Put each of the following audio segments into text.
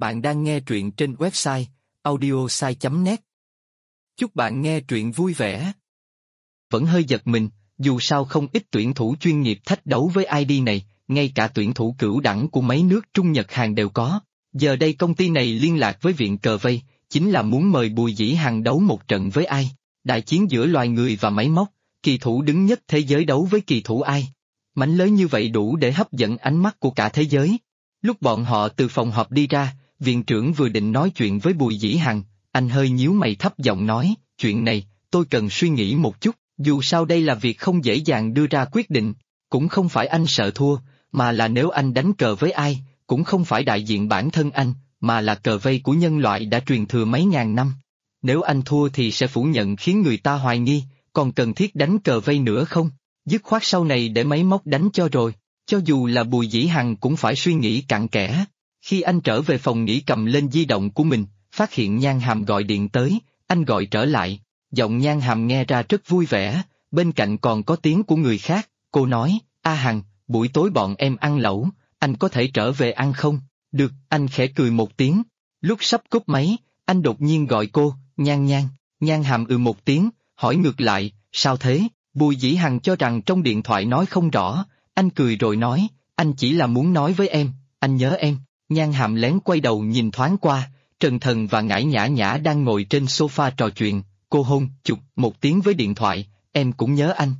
Bạn đang nghe truyện trên website audiosai.net. Chúc bạn nghe truyện vui vẻ. Vẫn hơi giật mình, dù sao không ít tuyển thủ chuyên nghiệp thách đấu với ID này, ngay cả tuyển thủ cửu đẳng của mấy nước Trung Nhật Hàn đều có. Giờ đây công ty này liên lạc với viện cờ vây, chính là muốn mời Bùi Dĩ Hằng đấu một trận với ai. Đại chiến giữa loài người và máy móc, kỳ thủ đứng nhất thế giới đấu với kỳ thủ ai. Mảnh lưới như vậy đủ để hấp dẫn ánh mắt của cả thế giới. Lúc bọn họ từ phòng họp đi ra, viện trưởng vừa định nói chuyện với Bùi Dĩ Hằng, anh hơi nhíu mày thấp giọng nói, chuyện này, tôi cần suy nghĩ một chút, dù sao đây là việc không dễ dàng đưa ra quyết định, cũng không phải anh sợ thua, mà là nếu anh đánh cờ với ai, cũng không phải đại diện bản thân anh, mà là cờ vây của nhân loại đã truyền thừa mấy ngàn năm. Nếu anh thua thì sẽ phủ nhận khiến người ta hoài nghi, còn cần thiết đánh cờ vây nữa không? Dứt khoát sau này để máy móc đánh cho rồi. Cho dù là Bùi Dĩ Hằng cũng phải suy nghĩ cặn kẽ. Khi anh trở về phòng nghỉ cầm lên di động của mình, phát hiện Nhan Hàm gọi điện tới, anh gọi trở lại. Giọng Nhan Hàm nghe ra rất vui vẻ, bên cạnh còn có tiếng của người khác. Cô nói, A Hằng, buổi tối bọn em ăn lẩu, anh có thể trở về ăn không? Được, anh khẽ cười một tiếng. Lúc sắp cúp máy, anh đột nhiên gọi cô, Nhan Nhan. Nhan Hàm một tiếng, hỏi ngược lại, sao thế? Bùi Dĩ Hằng cho rằng trong điện thoại nói không rõ. Anh cười rồi nói, anh chỉ là muốn nói với em, anh nhớ em. Nhan Hàm lén quay đầu nhìn thoáng qua, Trần Thần và Ngải Nhã Nhã đang ngồi trên sofa trò chuyện, cô hôn chụp một tiếng với điện thoại, em cũng nhớ anh.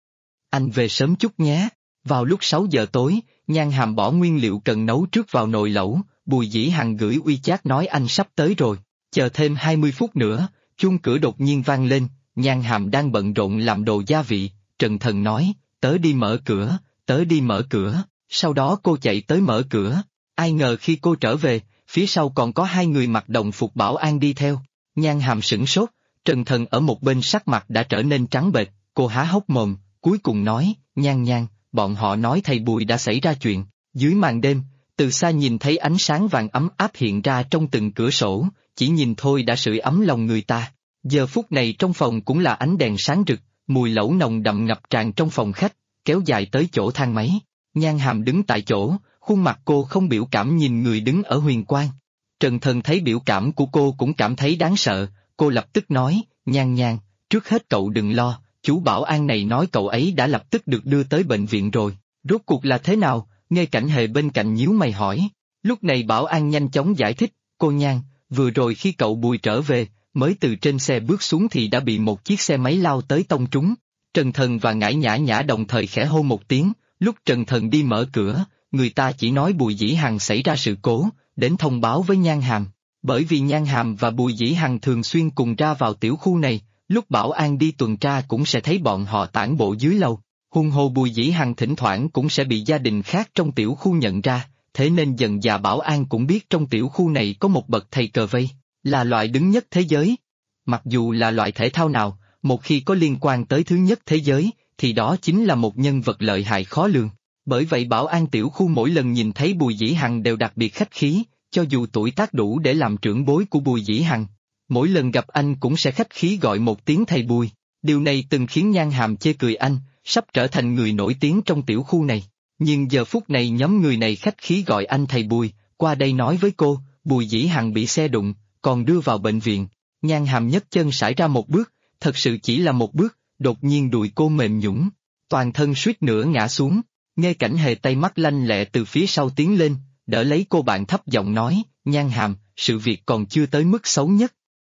Anh về sớm chút nhé. Vào lúc 6 giờ tối, Nhan Hàm bỏ nguyên liệu cần nấu trước vào nồi lẩu, Bùi Dĩ Hằng gửi WeChat nói anh sắp tới rồi, chờ thêm 20 phút nữa, chuông cửa đột nhiên vang lên, Nhan Hàm đang bận rộn làm đồ gia vị, Trần Thần nói, tớ đi mở cửa. Tới đi mở cửa, sau đó cô chạy tới mở cửa, ai ngờ khi cô trở về, phía sau còn có hai người mặc đồng phục bảo an đi theo. Nhan Hàm sửng sốt, Trần Thần ở một bên sắc mặt đã trở nên trắng bệch, cô há hốc mồm, cuối cùng nói, Nhan Nhan, bọn họ nói thầy Bùi đã xảy ra chuyện. Dưới màn đêm, từ xa nhìn thấy ánh sáng vàng ấm áp hiện ra trong từng cửa sổ, chỉ nhìn thôi đã sưởi ấm lòng người ta. Giờ phút này trong phòng cũng là ánh đèn sáng rực, mùi lẩu nồng đậm ngập tràn trong phòng khách, kéo dài tới chỗ thang máy. Nhan Hàm đứng tại chỗ, khuôn mặt cô không biểu cảm nhìn người đứng ở huyền quang. Trần Thần thấy biểu cảm của cô cũng cảm thấy đáng sợ, cô lập tức nói, Nhan Nhan, trước hết cậu đừng lo, chú bảo an này nói cậu ấy đã lập tức được đưa tới bệnh viện rồi, rốt cuộc là thế nào? Nghe Cảnh Hề bên cạnh nhíu mày hỏi. Lúc này bảo an nhanh chóng giải thích, cô Nhan, vừa rồi khi cậu Bùi trở về, mới từ trên xe bước xuống thì đã bị một chiếc xe máy lao tới tông trúng. Trần Thần và Ngải Nhã Nhã đồng thời khẽ hô một tiếng, lúc Trần Thần đi mở cửa, người ta chỉ nói Bùi Dĩ Hằng xảy ra sự cố, đến thông báo với Nhan Hàm. Bởi vì Nhan Hàm và Bùi Dĩ Hằng thường xuyên cùng ra vào tiểu khu này, lúc bảo an đi tuần tra cũng sẽ thấy bọn họ tản bộ dưới lầu. Huống hồ Bùi Dĩ Hằng thỉnh thoảng cũng sẽ bị gia đình khác trong tiểu khu nhận ra, thế nên dần dà bảo an cũng biết trong tiểu khu này có một bậc thầy cờ vây, là loại đứng nhất thế giới. Mặc dù là loại thể thao nào, một khi có liên quan tới thứ nhất thế giới, thì đó chính là một nhân vật lợi hại khó lường. Bởi vậy bảo an tiểu khu mỗi lần nhìn thấy Bùi Dĩ Hằng đều đặc biệt khách khí, cho dù tuổi tác đủ để làm trưởng bối của Bùi Dĩ Hằng. Mỗi lần gặp anh cũng sẽ khách khí gọi một tiếng thầy Bùi, điều này từng khiến Nhan Hàm chê cười anh, sắp trở thành người nổi tiếng trong tiểu khu này. Nhưng giờ phút này nhóm người này khách khí gọi anh thầy Bùi, qua đây nói với cô, Bùi Dĩ Hằng bị xe đụng, còn đưa vào bệnh viện. Nhan Hàm nhấc chân sải ra một bước, thật sự chỉ là một bước, đột nhiên đùi cô mềm nhũn, toàn thân suýt nữa ngã xuống. Nghe Cảnh Hề tay mắt lanh lẹ từ phía sau tiến lên, đỡ lấy cô bạn thấp giọng nói, Nhan Hàm, sự việc còn chưa tới mức xấu nhất.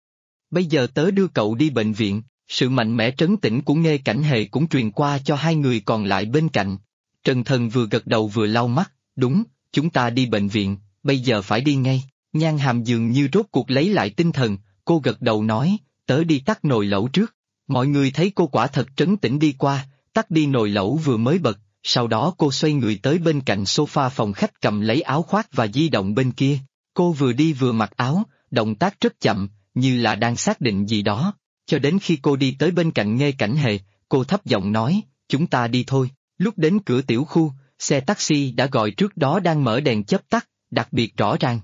Bây giờ tớ đưa cậu đi bệnh viện. Sự mạnh mẽ trấn tĩnh của Nghe Cảnh Hề cũng truyền qua cho hai người còn lại bên cạnh. Trần Thần vừa gật đầu vừa lau mắt, đúng, chúng ta đi bệnh viện, bây giờ phải đi ngay. Nhan Hàm dường như rốt cuộc lấy lại tinh thần, cô gật đầu nói, tớ đi tắt nồi lẩu trước. Mọi người thấy cô quả thật trấn tĩnh đi qua, tắt đi nồi lẩu vừa mới bật, sau đó cô xoay người tới bên cạnh sofa phòng khách cầm lấy áo khoác và di động bên kia. Cô vừa đi vừa mặc áo, động tác rất chậm, như là đang xác định gì đó. Cho đến khi cô đi tới bên cạnh Nghe Cảnh Hề, cô thấp giọng nói, chúng ta đi thôi. Lúc đến cửa tiểu khu, xe taxi đã gọi trước đó đang mở đèn chớp tắt, đặc biệt rõ ràng.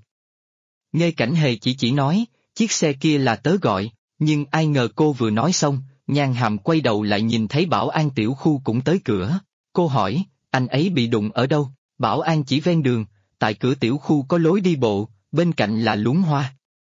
Nghe Cảnh Hề chỉ nói, chiếc xe kia là tớ gọi, nhưng ai ngờ cô vừa nói xong, Nhan Hàm quay đầu lại nhìn thấy bảo an tiểu khu cũng tới cửa. Cô hỏi, anh ấy bị đụng ở đâu? Bảo an chỉ ven đường, tại cửa tiểu khu có lối đi bộ, bên cạnh là luống hoa.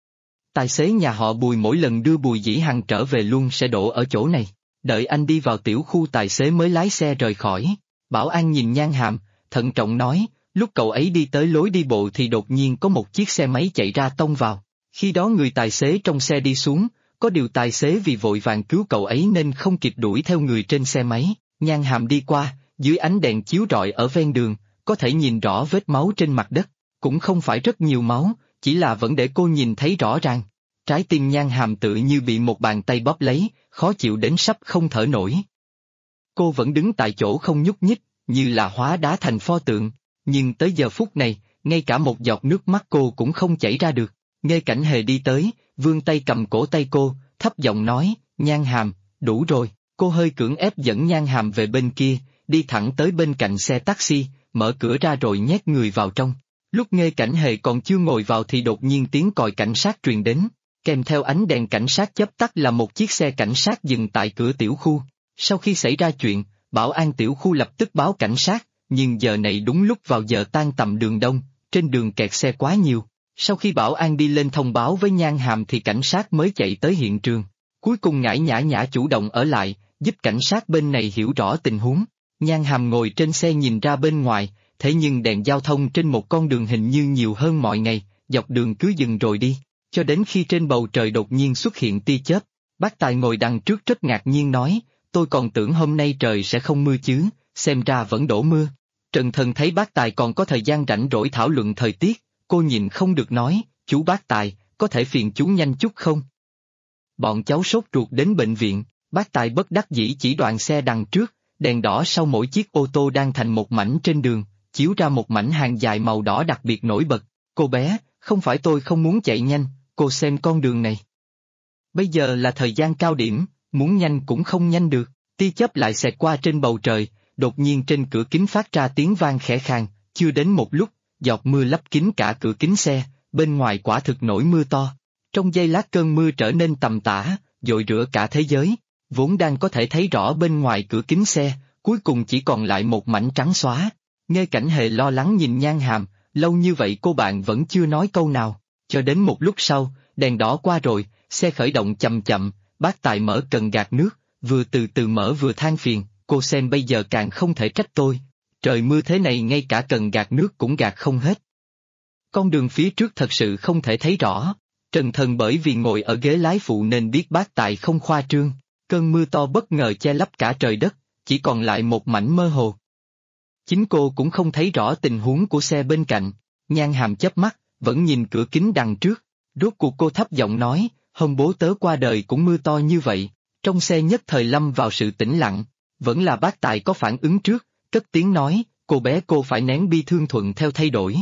Tài xế nhà họ Bùi mỗi lần đưa Bùi Dĩ Hằng trở về luôn sẽ đổ ở chỗ này, đợi anh đi vào tiểu khu tài xế mới lái xe rời khỏi. Bảo an nhìn Nhan Hàm, thận trọng nói, lúc cậu ấy đi tới lối đi bộ thì đột nhiên có một chiếc xe máy chạy ra tông vào. Khi đó người tài xế trong xe đi xuống, có điều tài xế vì vội vàng cứu cậu ấy nên không kịp đuổi theo người trên xe máy. Nhan Hàm đi qua, dưới ánh đèn chiếu rọi ở ven đường, có thể nhìn rõ vết máu trên mặt đất, cũng không phải rất nhiều máu, chỉ là vẫn để cô nhìn thấy rõ ràng. Trái tim Nhan Hàm tự như bị một bàn tay bóp lấy, khó chịu đến sắp không thở nổi. Cô vẫn đứng tại chỗ không nhúc nhích, như là hóa đá thành pho tượng, nhưng tới giờ phút này, ngay cả một giọt nước mắt cô cũng không chảy ra được. Nghê Cảnh Hề đi tới, vươn tay cầm cổ tay cô, thấp giọng nói, Nhan Hàm, đủ rồi. Cô hơi cưỡng ép dẫn Nhan Hàm về bên kia, đi thẳng tới bên cạnh xe taxi, mở cửa ra rồi nhét người vào trong. Lúc Nghê Cảnh Hề còn chưa ngồi vào thì đột nhiên tiếng còi cảnh sát truyền đến, kèm theo ánh đèn cảnh sát chớp tắt là một chiếc xe cảnh sát dừng tại cửa tiểu khu. Sau khi xảy ra chuyện, bảo an tiểu khu lập tức báo cảnh sát, nhưng giờ này đúng lúc vào giờ tan tầm đường đông, trên đường kẹt xe quá nhiều. Sau khi bảo an đi lên thông báo với Nhan Hàm thì cảnh sát mới chạy tới hiện trường. Cuối cùng Ngải Nhã Nhã chủ động ở lại, giúp cảnh sát bên này hiểu rõ tình huống. Nhan Hàm ngồi trên xe nhìn ra bên ngoài, thế nhưng đèn giao thông trên một con đường hình như nhiều hơn mọi ngày, dọc đường cứ dừng rồi đi, cho đến khi trên bầu trời đột nhiên xuất hiện tia chớp. Bác Tài ngồi đằng trước rất ngạc nhiên nói, tôi còn tưởng hôm nay trời sẽ không mưa chứ, xem ra vẫn đổ mưa. Trần Thần thấy bác Tài còn có thời gian rảnh rỗi thảo luận thời tiết, cô nhìn không được nói, chú bác Tài, có thể phiền chú nhanh chút không? Bọn cháu sốt ruột đến bệnh viện, bác Tài bất đắc dĩ chỉ đoạn xe đằng trước, đèn đỏ sau mỗi chiếc ô tô đang thành một mảnh trên đường, chiếu ra một mảnh hàng dài màu đỏ đặc biệt nổi bật. Cô bé, không phải tôi không muốn chạy nhanh, cô xem con đường này. Bây giờ là thời gian cao điểm, muốn nhanh cũng không nhanh được, tia chớp lại xẹt qua trên bầu trời, đột nhiên trên cửa kính phát ra tiếng vang khẽ khàng, chưa đến một lúc, giọt mưa lấp kín cả cửa kính xe, bên ngoài quả thực nổi mưa to. Trong giây lát cơn mưa trở nên tầm tã, dội rửa cả thế giới, vốn đang có thể thấy rõ bên ngoài cửa kính xe, cuối cùng chỉ còn lại một mảnh trắng xóa. Nghê Cảnh Hề lo lắng nhìn Nhan Hàm, lâu như vậy cô bạn vẫn chưa nói câu nào, cho đến một lúc sau, đèn đỏ qua rồi, xe khởi động chậm chậm, bác Tài mở cần gạt nước, vừa từ từ mở vừa than phiền, cô xem bây giờ càng không thể trách tôi, trời mưa thế này ngay cả cần gạt nước cũng gạt không hết. Con đường phía trước thật sự không thể thấy rõ, Trần Thần bởi vì ngồi ở ghế lái phụ nên biết bác Tài không khoa trương, cơn mưa to bất ngờ che lấp cả trời đất, chỉ còn lại một mảnh mơ hồ. Chính cô cũng không thấy rõ tình huống của xe bên cạnh, Nhan Hàm chớp mắt, vẫn nhìn cửa kính đằng trước, rốt cuộc cô thấp giọng nói, hôm bố tớ qua đời cũng mưa to như vậy, trong xe nhất thời lâm vào sự tĩnh lặng, vẫn là bác Tài có phản ứng trước, cất tiếng nói, cô bé cô phải nén bi thương thuận theo thay đổi.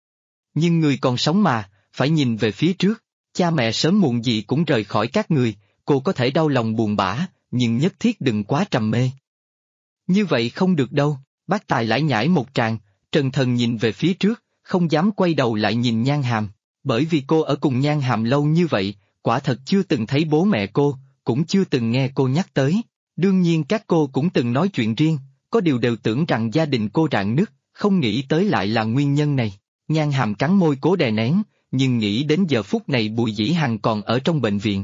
Nhưng người còn sống mà, phải nhìn về phía trước, cha mẹ sớm muộn gì cũng rời khỏi các người, cô có thể đau lòng buồn bã, nhưng nhất thiết đừng quá trầm mê. Như vậy không được đâu, bác Tài lải nhải một tràng, Trần Thần nhìn về phía trước, không dám quay đầu lại nhìn Nhan Hàm, bởi vì cô ở cùng Nhan Hàm lâu như vậy, quả thật chưa từng thấy bố mẹ cô, cũng chưa từng nghe cô nhắc tới. Đương nhiên các cô cũng từng nói chuyện riêng, có điều đều tưởng rằng gia đình cô rạn nứt, không nghĩ tới lại là nguyên nhân này. Nhan Hàm cắn môi cố đè nén, nhưng nghĩ đến giờ phút này Bùi Dĩ Hằng còn ở trong bệnh viện.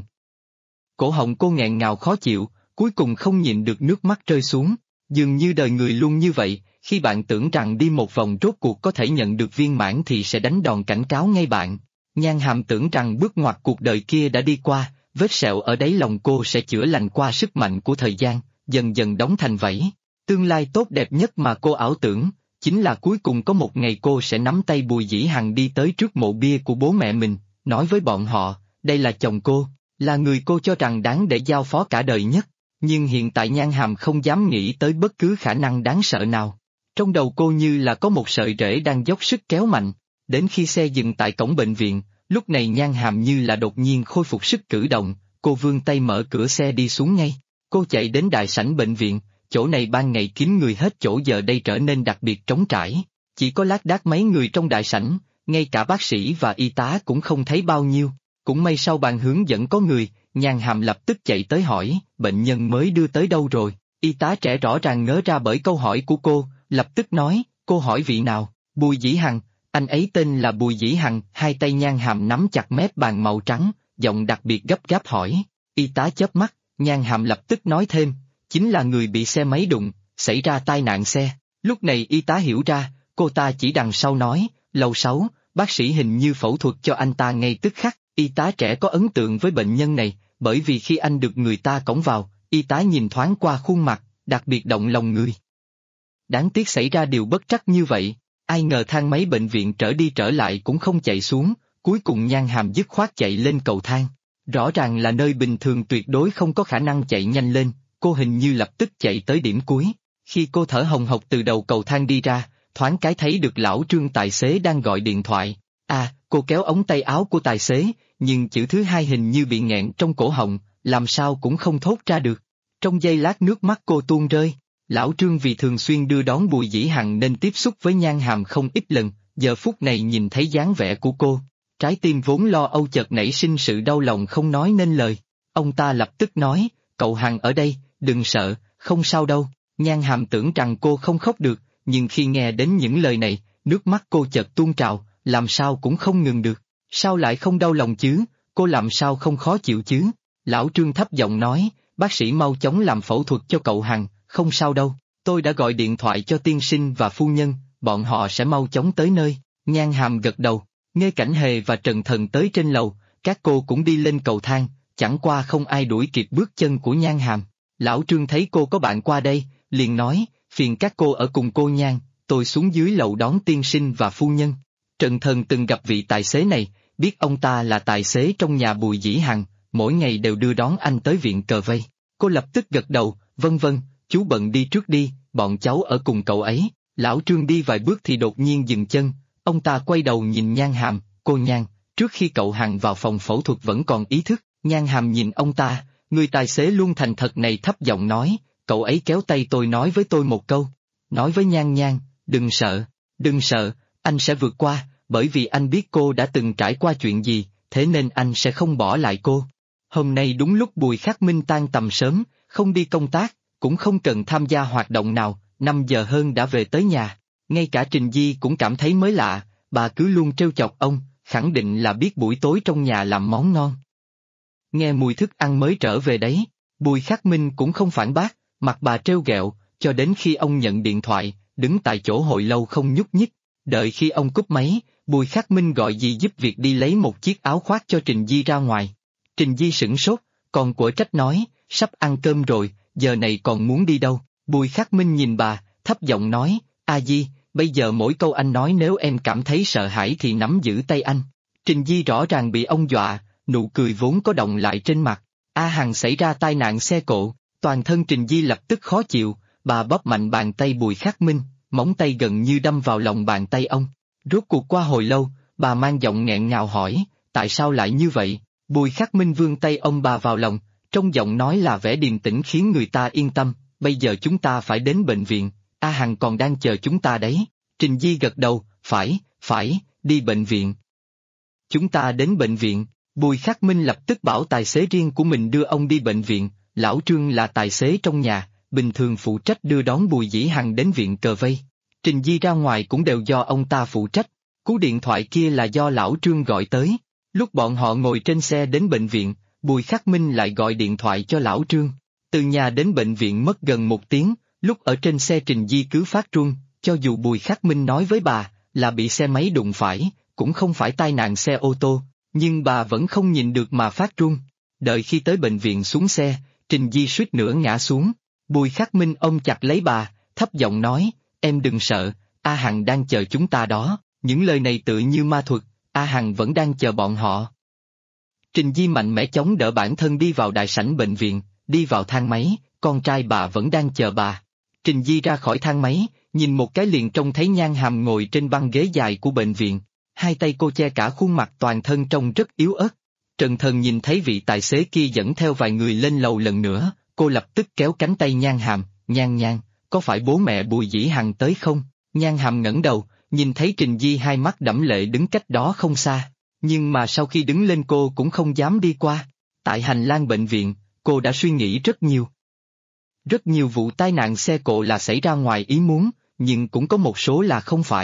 Cổ họng cô nghẹn ngào khó chịu, cuối cùng không nhịn được nước mắt rơi xuống. Dường như đời người luôn như vậy, khi bạn tưởng rằng đi một vòng rốt cuộc có thể nhận được viên mãn thì sẽ đánh đòn cảnh cáo ngay bạn. Nhan Hàm tưởng rằng bước ngoặt cuộc đời kia đã đi qua, vết sẹo ở đáy lòng cô sẽ chữa lành qua sức mạnh của thời gian, dần dần đóng thành vảy. Tương lai tốt đẹp nhất mà cô ảo tưởng, chính là cuối cùng có một ngày cô sẽ nắm tay Bùi Dĩ Hằng đi tới trước mộ bia của bố mẹ mình, nói với bọn họ, đây là chồng cô, là người cô cho rằng đáng để giao phó cả đời nhất. Nhưng hiện tại Nhan Hàm không dám nghĩ tới bất cứ khả năng đáng sợ nào. Trong đầu cô như là có một sợi rễ đang dốc sức kéo mạnh, đến khi xe dừng tại cổng bệnh viện, lúc này Nhan Hàm như là đột nhiên khôi phục sức cử động, cô vươn tay mở cửa xe đi xuống ngay. Cô chạy đến đại sảnh bệnh viện, chỗ này ban ngày kín người hết chỗ giờ đây trở nên đặc biệt trống trải, chỉ có lác đác mấy người trong đại sảnh, ngay cả bác sĩ và y tá cũng không thấy bao nhiêu. Cũng may sau bàn hướng dẫn có người, Nhan Hàm lập tức chạy tới hỏi, bệnh nhân mới đưa tới đâu rồi? Y tá trẻ rõ ràng ngớ ra bởi câu hỏi của cô, lập tức nói, cô hỏi vị nào? Bùi Dĩ Hằng, Anh ấy tên là Bùi Dĩ Hằng, hai tay Nhan Hàm nắm chặt mép bàn màu trắng, giọng đặc biệt gấp gáp hỏi. Y tá chớp mắt, Nhan Hàm lập tức nói thêm, chính là người bị xe máy đụng, xảy ra tai nạn xe. Lúc này y tá hiểu ra, cô ta chỉ đằng sau nói, lầu 6, bác sĩ hình như phẫu thuật cho anh ta ngay tức khắc. Y tá trẻ có ấn tượng với bệnh nhân này, bởi vì khi anh được người ta cõng vào, y tá nhìn thoáng qua khuôn mặt, đặc biệt động lòng người. Đáng tiếc xảy ra điều bất trắc như vậy, ai ngờ thang máy bệnh viện trở đi trở lại cũng không chạy xuống, cuối cùng Nhan Hàm dứt khoát chạy lên cầu thang. Rõ ràng là nơi bình thường tuyệt đối không có khả năng chạy nhanh lên, cô hình như lập tức chạy tới điểm cuối. Khi cô thở hồng hộc từ đầu cầu thang đi ra, thoáng cái thấy được lão Trương tài xế đang gọi điện thoại. Cô kéo ống tay áo của tài xế, nhưng chữ thứ hai hình như bị nghẹn trong cổ họng, làm sao cũng không thốt ra được. Trong giây lát nước mắt cô tuôn rơi. Lão Trương vì thường xuyên đưa đón Bùi Dĩ Hằng nên tiếp xúc với Nhan Hàm không ít lần, giờ phút này nhìn thấy dáng vẻ của cô, trái tim vốn lo âu chợt nảy sinh sự đau lòng không nói nên lời. Ông ta lập tức nói, cậu Hằng ở đây, đừng sợ, không sao đâu. Nhan Hàm tưởng rằng cô không khóc được, nhưng khi nghe đến những lời này, nước mắt cô chợt tuôn trào, làm sao cũng không ngừng được. Sao lại không đau lòng chứ, cô làm sao không khó chịu chứ? Lão Trương thấp giọng nói, bác sĩ mau chóng làm phẫu thuật cho cậu Hằng, không sao đâu, tôi đã gọi điện thoại cho tiên sinh và phu nhân, bọn họ sẽ mau chóng tới nơi. Nhan Hàm gật đầu, Nghê Cảnh Hề và Trần Thần tới trên lầu, các cô cũng đi lên cầu thang, chẳng qua không ai đuổi kịp bước chân của Nhan Hàm. Lão Trương thấy cô có bạn qua đây, liền nói, phiền các cô ở cùng cô Nhan, tôi xuống dưới lầu đón tiên sinh và phu nhân. Trần Thần từng gặp vị tài xế này, biết ông ta là tài xế trong nhà Bùi Dĩ Hằng, mỗi ngày đều đưa đón anh tới viện Cờ Vây. Cô lập tức gật đầu, vâng vâng, chú bận đi trước đi, bọn cháu ở cùng cậu ấy. Lão Trương đi vài bước thì đột nhiên dừng chân, ông ta quay đầu nhìn Nhan Hàm, cô Nhan, trước khi cậu Hằng vào phòng phẫu thuật vẫn còn ý thức. Nhan Hàm nhìn ông ta, người tài xế luôn thành thật này thấp giọng nói, cậu ấy kéo tay tôi nói với tôi một câu, nói với Nhan Nhan, đừng sợ, anh sẽ vượt qua, bởi vì anh biết cô đã từng trải qua chuyện gì, thế nên anh sẽ không bỏ lại cô. Hôm nay đúng lúc Bùi Khắc Minh tan tầm sớm, không đi công tác, cũng không cần tham gia hoạt động nào, 5 giờ hơn đã về tới nhà. Ngay cả Trình Di cũng cảm thấy mới lạ, bà cứ luôn trêu chọc ông, khẳng định là biết buổi tối trong nhà làm món ngon. Nghe mùi thức ăn mới trở về đấy, Bùi Khắc Minh cũng không phản bác, mặt bà trêu ghẹo, cho đến khi ông nhận điện thoại, đứng tại chỗ hồi lâu không nhúc nhích. Đợi khi ông cúp máy, Bùi Khắc Minh gọi dì giúp việc đi lấy một chiếc áo khoác cho Trình Di ra ngoài. Trình Di sửng sốt, còn của trách nói, sắp ăn cơm rồi, giờ này còn muốn đi đâu? Bùi Khắc Minh nhìn bà, thấp giọng nói, A Di, bây giờ mỗi câu anh nói nếu em cảm thấy sợ hãi thì nắm giữ tay anh. Trình Di rõ ràng bị ông dọa, nụ cười vốn có động lại trên mặt. A Hằng xảy ra tai nạn xe cộ, toàn thân Trình Di lập tức khó chịu, bà bóp mạnh bàn tay Bùi Khắc Minh, móng tay gần như đâm vào lòng bàn tay ông. Rốt cuộc qua hồi lâu, bà mang giọng nghẹn ngào hỏi, tại sao lại như vậy? Bùi Khắc Minh vươn tay ông bà vào lòng, trong giọng nói là vẻ điềm tĩnh khiến người ta yên tâm, bây giờ chúng ta phải đến bệnh viện, A Hằng còn đang chờ chúng ta đấy. Trình Di gật đầu, phải, đi bệnh viện. Chúng ta đến bệnh viện, Bùi Khắc Minh lập tức bảo tài xế riêng của mình đưa ông đi bệnh viện, lão Trương là tài xế trong nhà, bình thường phụ trách đưa đón Bùi Dĩ Hằng đến viện Cờ Vây. Trình Di ra ngoài cũng đều do ông ta phụ trách, cú điện thoại kia là do lão Trương gọi tới. Lúc bọn họ ngồi trên xe đến bệnh viện, Bùi Khắc Minh lại gọi điện thoại cho lão Trương. Từ nhà đến bệnh viện mất gần 1 tiếng, lúc ở trên xe Trình Di cứ phát run, cho dù Bùi Khắc Minh nói với bà là bị xe máy đụng phải, cũng không phải tai nạn xe ô tô, nhưng bà vẫn không nhìn được mà phát run. Đợi khi tới bệnh viện xuống xe, Trình Di suýt nữa ngã xuống. Bùi Khắc Minh ôm chặt lấy bà, thấp giọng nói, em đừng sợ, A Hằng đang chờ chúng ta đó. Những lời này tự như ma thuật, A Hằng vẫn đang chờ bọn họ. Trình Di mạnh mẽ chống đỡ bản thân đi vào đại sảnh bệnh viện, đi vào thang máy, con trai bà vẫn đang chờ bà. Trình Di ra khỏi thang máy, nhìn một cái liền trông thấy Nhan Hàm ngồi trên băng ghế dài của bệnh viện, hai tay cô che cả khuôn mặt toàn thân trông rất yếu ớt. Trần Thần nhìn thấy vị tài xế kia dẫn theo vài người lên lầu lần nữa, cô lập tức kéo cánh tay Nhan Hàm, Nhan, có phải bố mẹ Bùi Dĩ Hằng tới không? Nhan Hàm ngẩng đầu, nhìn thấy Trình Di hai mắt đẫm lệ đứng cách đó không xa, nhưng mà sau khi đứng lên cô cũng không dám đi qua. Tại hành lang bệnh viện, cô đã suy nghĩ rất nhiều. Rất nhiều vụ tai nạn xe cộ là xảy ra ngoài ý muốn, nhưng cũng có một số là không phải.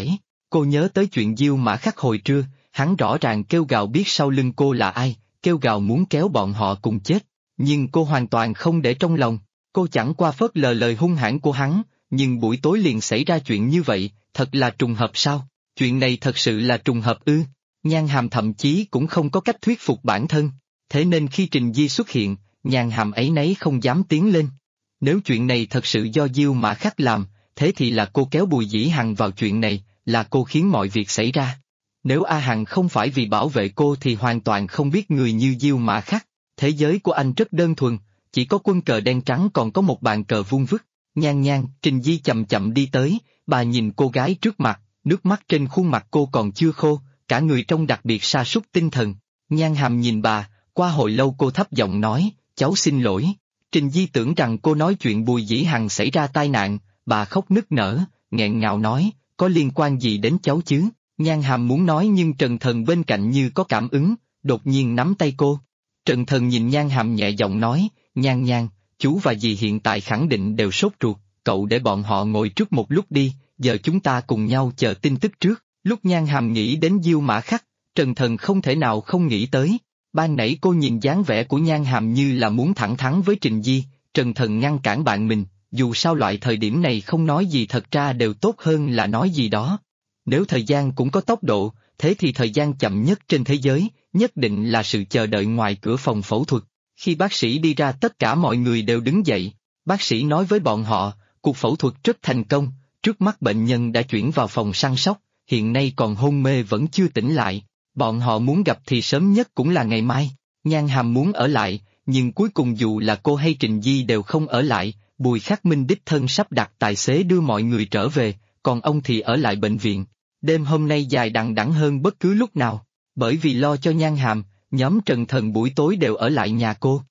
Cô nhớ tới chuyện Diêu Mã Khắc hồi trưa, hắn rõ ràng kêu gào biết sau lưng cô là ai, kêu gào muốn kéo bọn họ cùng chết. Nhưng cô hoàn toàn không để trong lòng, cô chẳng qua phớt lờ lời hung hãn của hắn, nhưng buổi tối liền xảy ra chuyện như vậy, thật là trùng hợp sao? Chuyện này thật sự là trùng hợp ư? Nhan Hàm thậm chí cũng không có cách thuyết phục bản thân, thế nên khi Trình Di xuất hiện, Nhan Hàm ấy nấy không dám tiến lên. Nếu chuyện này thật sự do Diêu Mã Khắc làm, thế thì là cô kéo Bùi Dĩ Hằng vào chuyện này, là cô khiến mọi việc xảy ra. Nếu A Hằng không phải vì bảo vệ cô thì hoàn toàn không biết người như Diêu Mã Khắc. Thế giới của anh rất đơn thuần, chỉ có quân cờ đen trắng còn có một bàn cờ vuông vức. Nhan Nhan, Trình Di chậm chậm đi tới, bà nhìn cô gái trước mặt, nước mắt trên khuôn mặt cô còn chưa khô, cả người trông đặc biệt sa sút tinh thần. Nhan Hàm nhìn bà, qua hồi lâu cô thấp giọng nói, cháu xin lỗi. Trình Di tưởng rằng cô nói chuyện Bùi Dĩ Hằng xảy ra tai nạn, bà khóc nức nở, nghẹn ngào nói, có liên quan gì đến cháu chứ? Nhan Hàm muốn nói nhưng Trần Thần bên cạnh như có cảm ứng, đột nhiên nắm tay cô. Trần Thần nhìn Nhan Hàm nhẹ giọng nói, Nhan Nhan, chú và dì hiện tại khẳng định đều sốt ruột, cậu để bọn họ ngồi trước một lúc đi, giờ chúng ta cùng nhau chờ tin tức trước. Lúc Nhan Hàm nghĩ đến Diêu Mã Khắc, Trần Thần không thể nào không nghĩ tới. Ban nãy cô nhìn dáng vẻ của Nhan Hàm như là muốn thẳng thắn với Trình Di, Trần Thần ngăn cản bạn mình, dù sao loại thời điểm này không nói gì thật ra đều tốt hơn là nói gì đó. Nếu thời gian cũng có tốc độ, thế thì thời gian chậm nhất trên thế giới, nhất định là sự chờ đợi ngoài cửa phòng phẫu thuật. Khi bác sĩ đi ra tất cả mọi người đều đứng dậy, bác sĩ nói với bọn họ, cuộc phẫu thuật rất thành công, trước mắt bệnh nhân đã chuyển vào phòng săn sóc, hiện nay còn hôn mê vẫn chưa tỉnh lại. Bọn họ muốn gặp thì sớm nhất cũng là ngày mai. Nhan Hàm muốn ở lại, nhưng cuối cùng dù là cô hay Trình Di đều không ở lại, Bùi Khắc Minh đích thân sắp đặt tài xế đưa mọi người trở về, còn ông thì ở lại bệnh viện. Đêm hôm nay dài đằng đẵng hơn bất cứ lúc nào, bởi vì lo cho Nhan Hàm, nhóm Trần Thần buổi tối đều ở lại nhà cô.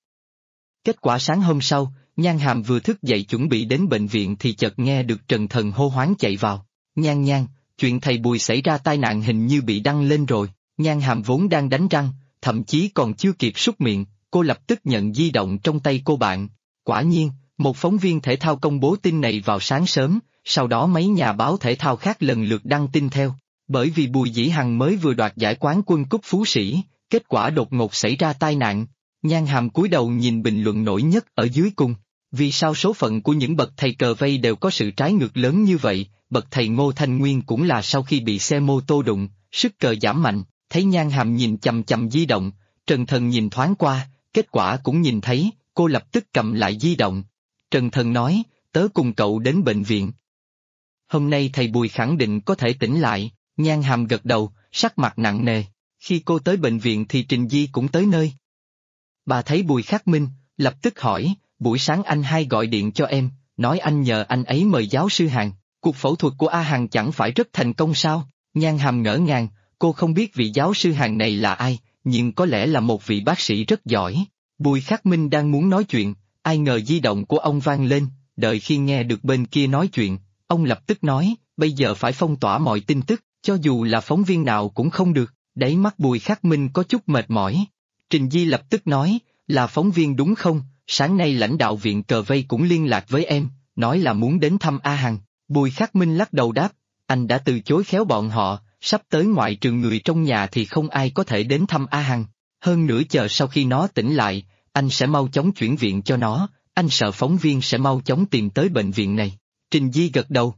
Kết quả sáng hôm sau, Nhan Hàm vừa thức dậy chuẩn bị đến bệnh viện thì chợt nghe được Trần Thần hô hoáng chạy vào. Nhan Nhan, chuyện thầy Bùi xảy ra tai nạn hình như bị đăng lên rồi. Nhan Hàm vốn đang đánh răng, thậm chí còn chưa kịp súc miệng, cô lập tức nhận di động trong tay cô bạn. Quả nhiên, một phóng viên thể thao công bố tin này vào sáng sớm, sau đó mấy nhà báo thể thao khác lần lượt đăng tin theo. Bởi vì Bùi Dĩ Hằng mới vừa đoạt giải quán quân cúp Phú Sĩ, kết quả đột ngột xảy ra tai nạn. Nhan Hàm cúi đầu nhìn bình luận nổi nhất ở dưới cùng. Vì sao số phận của những bậc thầy cờ vây đều có sự trái ngược lớn như vậy? Bậc thầy Ngô Thanh Nguyên cũng là sau khi bị xe mô tô đụng, sức cờ giảm mạnh. Thấy Nhan Hàm nhìn chằm chằm di động, Trần Thần nhìn thoáng qua, kết quả cũng nhìn thấy, cô lập tức cầm lại di động. Trần Thần nói, tớ cùng cậu đến bệnh viện. Hôm nay thầy Bùi khẳng định có thể tỉnh lại. Nhan Hàm gật đầu, sắc mặt nặng nề. Khi cô tới bệnh viện thì Trình Di cũng tới nơi. Bà thấy Bùi Khắc Minh, lập tức hỏi, buổi sáng anh hai gọi điện cho em, nói anh nhờ anh ấy mời giáo sư Hàn. Cuộc phẫu thuật của A Hằng chẳng phải rất thành công sao? Nhan Hàm ngỡ ngàng, cô không biết vị giáo sư Hàn này là ai, nhưng có lẽ là một vị bác sĩ rất giỏi. Bùi Khắc Minh đang muốn nói chuyện, ai ngờ di động của ông vang lên, đợi khi nghe được bên kia nói chuyện, ông lập tức nói, bây giờ phải phong tỏa mọi tin tức, cho dù là phóng viên nào cũng không được. Đáy mắt Bùi Khắc Minh có chút mệt mỏi. Trình Di lập tức nói, là phóng viên đúng không? Sáng nay lãnh đạo viện cờ vây cũng liên lạc với em, nói là muốn đến thăm A Hằng. Bùi Khắc Minh lắc đầu đáp, anh đã từ chối khéo bọn họ, sắp tới ngoại trừ người trong nhà thì không ai có thể đến thăm A Hằng. Hơn nữa chờ sau khi nó tỉnh lại, anh sẽ mau chóng chuyển viện cho nó, anh sợ phóng viên sẽ mau chóng tìm tới bệnh viện này. Trình Di gật đầu.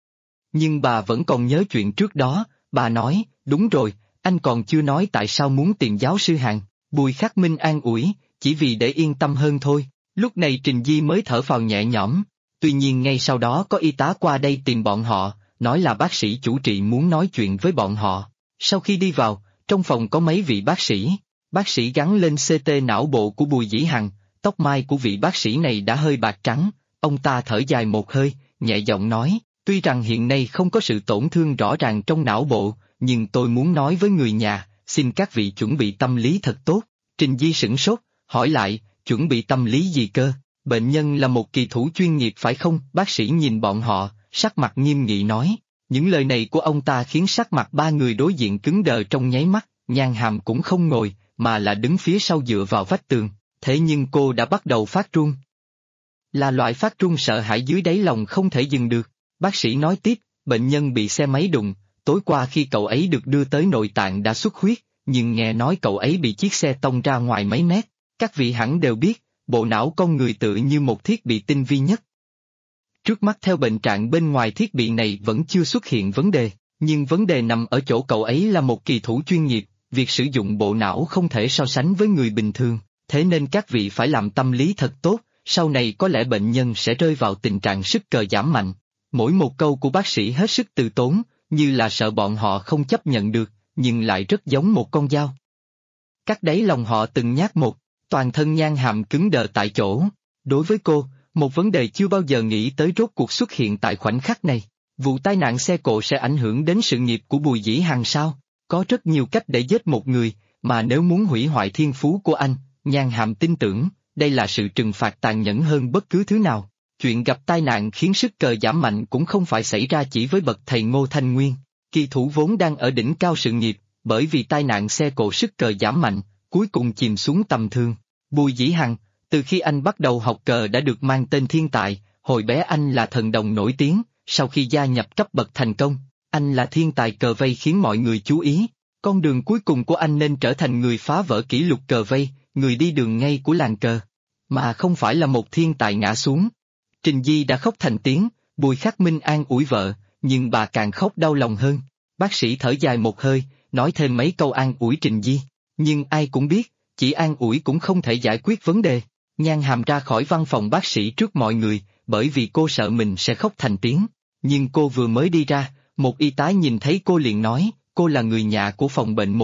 Nhưng bà vẫn còn nhớ chuyện trước đó, bà nói, đúng rồi, anh còn chưa nói tại sao muốn tìm giáo sư Hàn. Bùi Khắc Minh an ủi, chỉ vì để yên tâm hơn thôi. Lúc này Trình Di mới thở phào nhẹ nhõm. Tuy nhiên ngay sau đó có y tá qua đây tìm bọn họ, nói là bác sĩ chủ trị muốn nói chuyện với bọn họ. Sau khi đi vào, trong phòng có mấy vị bác sĩ gắn lên CT não bộ của Bùi Dĩ Hằng, tóc mai của vị bác sĩ này đã hơi bạc trắng, ông ta thở dài một hơi, nhẹ giọng nói, tuy rằng hiện nay không có sự tổn thương rõ ràng trong não bộ, nhưng tôi muốn nói với người nhà, xin các vị chuẩn bị tâm lý thật tốt. Trình Di sửng sốt, hỏi lại, chuẩn bị tâm lý gì cơ? Bệnh nhân là một kỳ thủ chuyên nghiệp phải không? Bác sĩ nhìn bọn họ, sắc mặt nghiêm nghị nói. Những lời này của ông ta khiến sắc mặt ba người đối diện cứng đờ trong nháy mắt. Nhan Hàm cũng không ngồi, mà là đứng phía sau dựa vào vách tường, thế nhưng cô đã bắt đầu phát run. Là loại phát run sợ hãi dưới đáy lòng không thể dừng được. Bác sĩ nói tiếp, bệnh nhân bị xe máy đụng, tối qua khi cậu ấy được đưa tới nội tạng đã xuất huyết, nhưng nghe nói cậu ấy bị chiếc xe tông ra ngoài mấy mét. Các vị hẳn đều biết, bộ não con người tựa như một thiết bị tinh vi nhất. Trước mắt theo bệnh trạng bên ngoài thiết bị này vẫn chưa xuất hiện vấn đề, nhưng vấn đề nằm ở chỗ cậu ấy là một kỳ thủ chuyên nghiệp, việc sử dụng bộ não không thể so sánh với người bình thường, thế nên các vị phải làm tâm lý thật tốt, sau này có lẽ bệnh nhân sẽ rơi vào tình trạng sức cờ giảm mạnh. Mỗi một câu của bác sĩ hết sức từ tốn, như là sợ bọn họ không chấp nhận được, nhưng lại rất giống một con dao. Cắt đáy lòng họ từng nhát một, toàn thân Nhan Hàm cứng đờ tại chỗ. Đối với cô, một vấn đề chưa bao giờ nghĩ tới rốt cuộc xuất hiện tại khoảnh khắc này. Vụ tai nạn xe cộ sẽ ảnh hưởng đến sự nghiệp của Bùi Dĩ Hằng sao? Có rất nhiều cách để giết một người, mà nếu muốn hủy hoại thiên phú của anh, Nhan Hàm tin tưởng, đây là sự trừng phạt tàn nhẫn hơn bất cứ thứ nào. Chuyện gặp tai nạn khiến sức cờ giảm mạnh cũng không phải xảy ra chỉ với bậc thầy Ngô Thanh Nguyên. Kỳ thủ vốn đang ở đỉnh cao sự nghiệp, bởi vì tai nạn xe cộ sức cờ giảm mạnh, cuối cùng chìm xuống tầm thường. Bùi Dĩ Hằng, từ khi anh bắt đầu học cờ đã được mang tên thiên tài, hồi bé anh là thần đồng nổi tiếng, sau khi gia nhập cấp bậc thành công, anh là thiên tài cờ vây khiến mọi người chú ý. Con đường cuối cùng của anh nên trở thành người phá vỡ kỷ lục cờ vây, người đi đường ngay của làng cờ, mà không phải là một thiên tài ngã xuống. Trình Di đã khóc thành tiếng, Bùi Khắc Minh an ủi vợ, nhưng bà càng khóc đau lòng hơn. Bác sĩ thở dài một hơi, nói thêm mấy câu an ủi Trình Di, nhưng ai cũng biết, chỉ an ủi cũng không thể giải quyết vấn đề. Nhan Hàm ra khỏi văn phòng bác sĩ trước mọi người, bởi vì cô sợ mình sẽ khóc thành tiếng. Nhưng cô vừa mới đi ra, một y tá nhìn thấy cô liền nói, cô là người nhà của phòng bệnh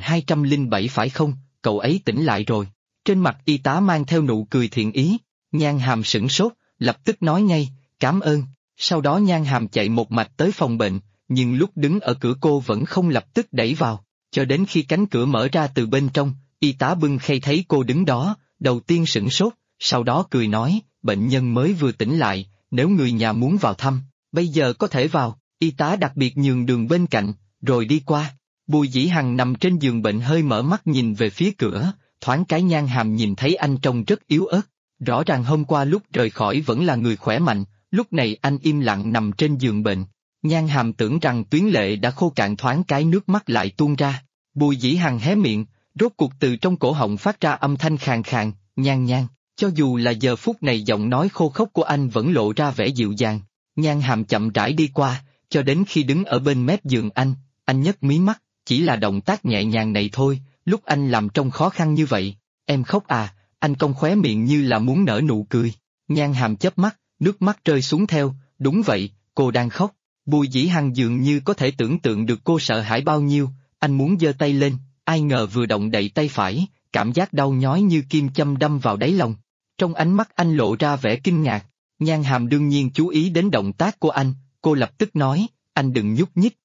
1207 phải không, cậu ấy tỉnh lại rồi. Trên mặt y tá mang theo nụ cười thiện ý, Nhan Hàm sửng sốt, lập tức nói ngay, cảm ơn. Sau đó Nhan Hàm chạy một mạch tới phòng bệnh, nhưng lúc đứng ở cửa cô vẫn không lập tức đẩy vào, cho đến khi cánh cửa mở ra từ bên trong, y tá bưng khay thấy cô đứng đó, đầu tiên sửng sốt, sau đó cười nói, bệnh nhân mới vừa tỉnh lại, nếu người nhà muốn vào thăm, bây giờ có thể vào. Y tá đặc biệt nhường đường bên cạnh, rồi đi qua. Bùi Dĩ Hằng nằm trên giường bệnh hơi mở mắt nhìn về phía cửa, thoáng cái Nhan Hàm nhìn thấy anh trông rất yếu ớt. Rõ ràng hôm qua lúc rời khỏi vẫn là người khỏe mạnh, lúc này anh im lặng nằm trên giường bệnh. Nhan Hàm tưởng rằng tuyến lệ đã khô cạn, thoáng cái nước mắt lại tuôn ra. Bùi Dĩ Hằng hé miệng, rốt cuộc từ trong cổ họng phát ra âm thanh khàn khàn, Nhan Nhan. Cho dù là giờ phút này giọng nói khô khốc của anh vẫn lộ ra vẻ dịu dàng. Nhan Hàm chậm rãi đi qua, cho đến khi đứng ở bên mép giường anh nhấc mí mắt, chỉ là động tác nhẹ nhàng này thôi, lúc anh làm trông khó khăn như vậy. Em khóc à? Anh cong khóe miệng như là muốn nở nụ cười. Nhan Hàm chớp mắt, nước mắt rơi xuống theo, đúng vậy, cô đang khóc. Bùi Dĩ Hằng dường như có thể tưởng tượng được cô sợ hãi bao nhiêu, anh muốn giơ tay lên, ai ngờ vừa động đậy tay phải, cảm giác đau nhói như kim châm đâm vào đáy lòng. Trong ánh mắt anh lộ ra vẻ kinh ngạc, Nhan Hàm đương nhiên chú ý đến động tác của anh, cô lập tức nói, anh đừng nhúc nhích.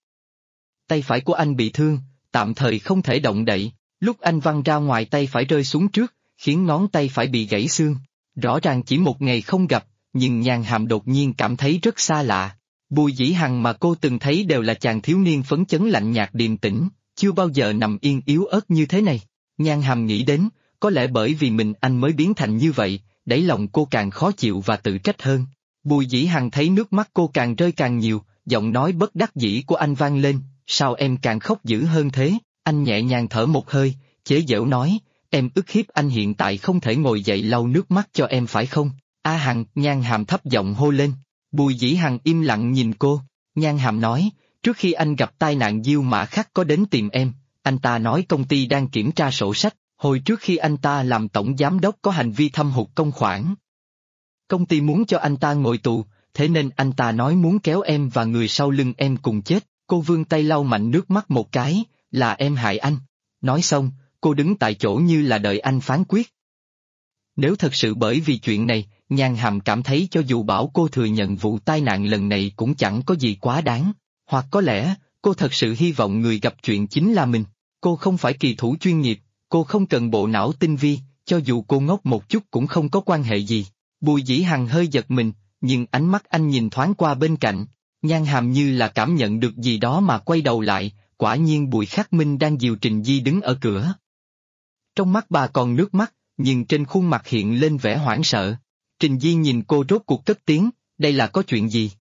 Tay phải của anh bị thương, tạm thời không thể động đậy, lúc anh văng ra ngoài tay phải rơi xuống trước, khiến ngón tay phải bị gãy xương. Rõ ràng chỉ một ngày không gặp, nhưng Nhan Hàm đột nhiên cảm thấy rất xa lạ. Bùi Dĩ Hằng mà cô từng thấy đều là chàng thiếu niên phấn chấn lạnh nhạt điềm tĩnh, chưa bao giờ nằm yên yếu ớt như thế này. Nhan Hàm nghĩ đến, có lẽ bởi vì mình anh mới biến thành như vậy, đáy lòng cô càng khó chịu và tự trách hơn. Bùi Dĩ Hằng thấy nước mắt cô càng rơi càng nhiều, giọng nói bất đắc dĩ của anh vang lên, sao em càng khóc dữ hơn thế? Anh nhẹ nhàng thở một hơi, chế giễu nói, em ức hiếp anh hiện tại không thể ngồi dậy lau nước mắt cho em phải không? A Hằng, Nhan Hàm thấp giọng hô lên. Bùi Dĩ Hằng im lặng nhìn cô, Nhan Hàm nói, trước khi anh gặp tai nạn Diêu Mã Khắc có đến tìm em, anh ta nói công ty đang kiểm tra sổ sách, hồi trước khi anh ta làm tổng giám đốc có hành vi thâm hụt công khoản. Công ty muốn cho anh ta ngồi tù, thế nên anh ta nói muốn kéo em và người sau lưng em cùng chết. Cô vươn tay lau mạnh nước mắt một cái, là em hại anh. Nói xong, cô đứng tại chỗ như là đợi anh phán quyết. Nếu thật sự bởi vì chuyện này, Nhan Hàm cảm thấy cho dù bảo cô thừa nhận vụ tai nạn lần này cũng chẳng có gì quá đáng. Hoặc có lẽ, cô thật sự hy vọng người gặp chuyện chính là mình. Cô không phải kỳ thủ chuyên nghiệp, cô không cần bộ não tinh vi, cho dù cô ngốc một chút cũng không có quan hệ gì. Bùi Dĩ Hằng hơi giật mình, nhưng ánh mắt anh nhìn thoáng qua bên cạnh. Nhan Hàm như là cảm nhận được gì đó mà quay đầu lại, quả nhiên Bùi Khắc Minh đang dìu Trình Di đứng ở cửa. Trong mắt bà còn nước mắt, nhưng trên khuôn mặt hiện lên vẻ hoảng sợ. Trình Di nhìn cô rốt cuộc cất tiếng, đây là có chuyện gì?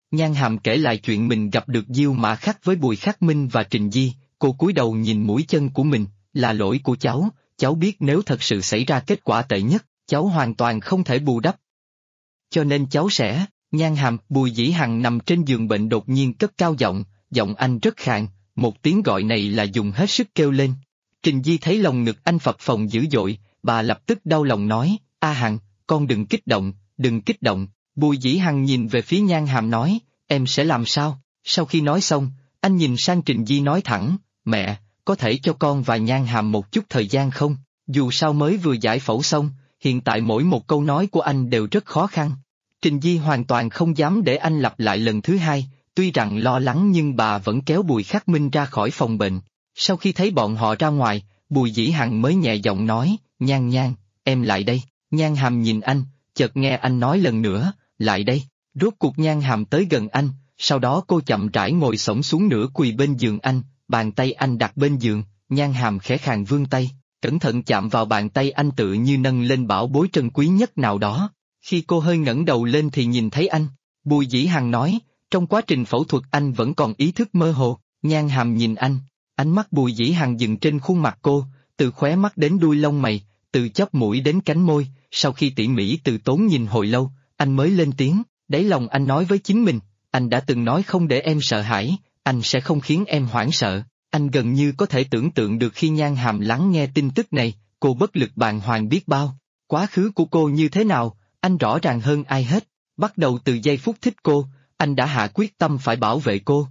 Nhan Hàm kể lại chuyện mình gặp được Diêu Mã Khắc với Bùi Khắc Minh và Trình Di, cô cúi đầu nhìn mũi chân của mình, là lỗi của cháu biết nếu thật sự xảy ra kết quả tệ nhất, cháu hoàn toàn không thể bù đắp. Cho nên cháu sẽ, Nhan Hàm, Bùi Dĩ Hằng nằm trên giường bệnh đột nhiên cất cao giọng, giọng anh rất khàn, một tiếng gọi này là dùng hết sức kêu lên. Trình Di thấy lòng ngực anh phập phồng dữ dội, bà lập tức đau lòng nói, A Hằng, con đừng kích động, đừng kích động. Bùi Dĩ Hằng nhìn về phía Nhan Hàm nói, em sẽ làm sao? Sau khi nói xong, anh nhìn sang Trình Di nói thẳng, mẹ, có thể cho con và Nhan Hàm một chút thời gian không? Dù sao mới vừa giải phẫu xong, hiện tại mỗi một câu nói của anh đều rất khó khăn. Trình Di hoàn toàn không dám để anh lặp lại lần thứ hai, tuy rằng lo lắng nhưng bà vẫn kéo Bùi Khắc Minh ra khỏi phòng bệnh. Sau khi thấy bọn họ ra ngoài, Bùi Dĩ Hằng mới nhẹ giọng nói, Nhan, em lại đây. Nhan Hàm nhìn anh, chợt nghe anh nói lần nữa, lại đây. Rốt cuộc Nhan Hàm tới gần anh, sau đó cô chậm rãi ngồi xổm xuống nửa quỳ bên giường anh, bàn tay anh đặt bên giường, Nhan Hàm khẽ khàng vươn tay, cẩn thận chạm vào bàn tay anh tự như nâng lên bảo bối trân quý nhất nào đó. Khi cô hơi ngẩng đầu lên thì nhìn thấy anh. Bùi Dĩ Hằng nói, trong quá trình phẫu thuật anh vẫn còn ý thức mơ hồ. Nhan Hàm nhìn anh, ánh mắt Bùi Dĩ Hằng dừng trên khuôn mặt cô, từ khóe mắt đến đuôi lông mày, từ chóp mũi đến cánh môi. Sau khi tỉ mỉ từ tốn nhìn hồi lâu, anh mới lên tiếng, đáy lòng anh nói với chính mình, anh đã từng nói không để em sợ hãi, anh sẽ không khiến em hoảng sợ. Anh gần như có thể tưởng tượng được khi Nhan Hàm lắng nghe tin tức này, cô bất lực bàng hoàng biết bao. Quá khứ của cô như thế nào, anh rõ ràng hơn ai hết. Bắt đầu từ giây phút thích cô, anh đã hạ quyết tâm phải bảo vệ cô.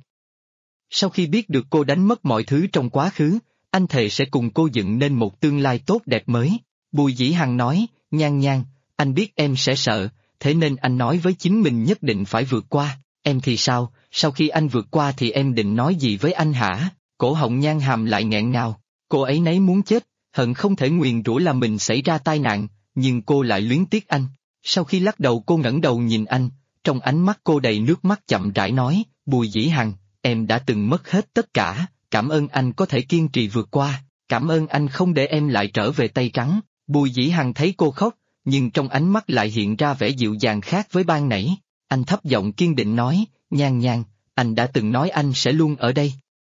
Sau khi biết được cô đánh mất mọi thứ trong quá khứ, anh thề sẽ cùng cô dựng nên một tương lai tốt đẹp mới. Bùi Dĩ Hằng nói, Nhan, anh biết em sẽ sợ, thế nên anh nói với chính mình nhất định phải vượt qua. Em thì sao, sau khi anh vượt qua thì em định nói gì với anh hả? Cổ họng Nhan Hàm lại nghẹn ngào, cô ấy nấy muốn chết, hận không thể nguyền rủa là mình xảy ra tai nạn, nhưng cô lại luyến tiếc anh. Sau khi lắc đầu cô ngẩng đầu nhìn anh, trong ánh mắt cô đầy nước mắt chậm rãi nói, Bùi Dĩ Hằng, em đã từng mất hết tất cả, cảm ơn anh có thể kiên trì vượt qua, cảm ơn anh không để em lại trở về tay trắng. Bùi Dĩ Hằng thấy cô khóc, nhưng trong ánh mắt lại hiện ra vẻ dịu dàng khác với ban nãy. Anh thấp giọng kiên định nói, Nhan, anh đã từng nói anh sẽ luôn ở đây.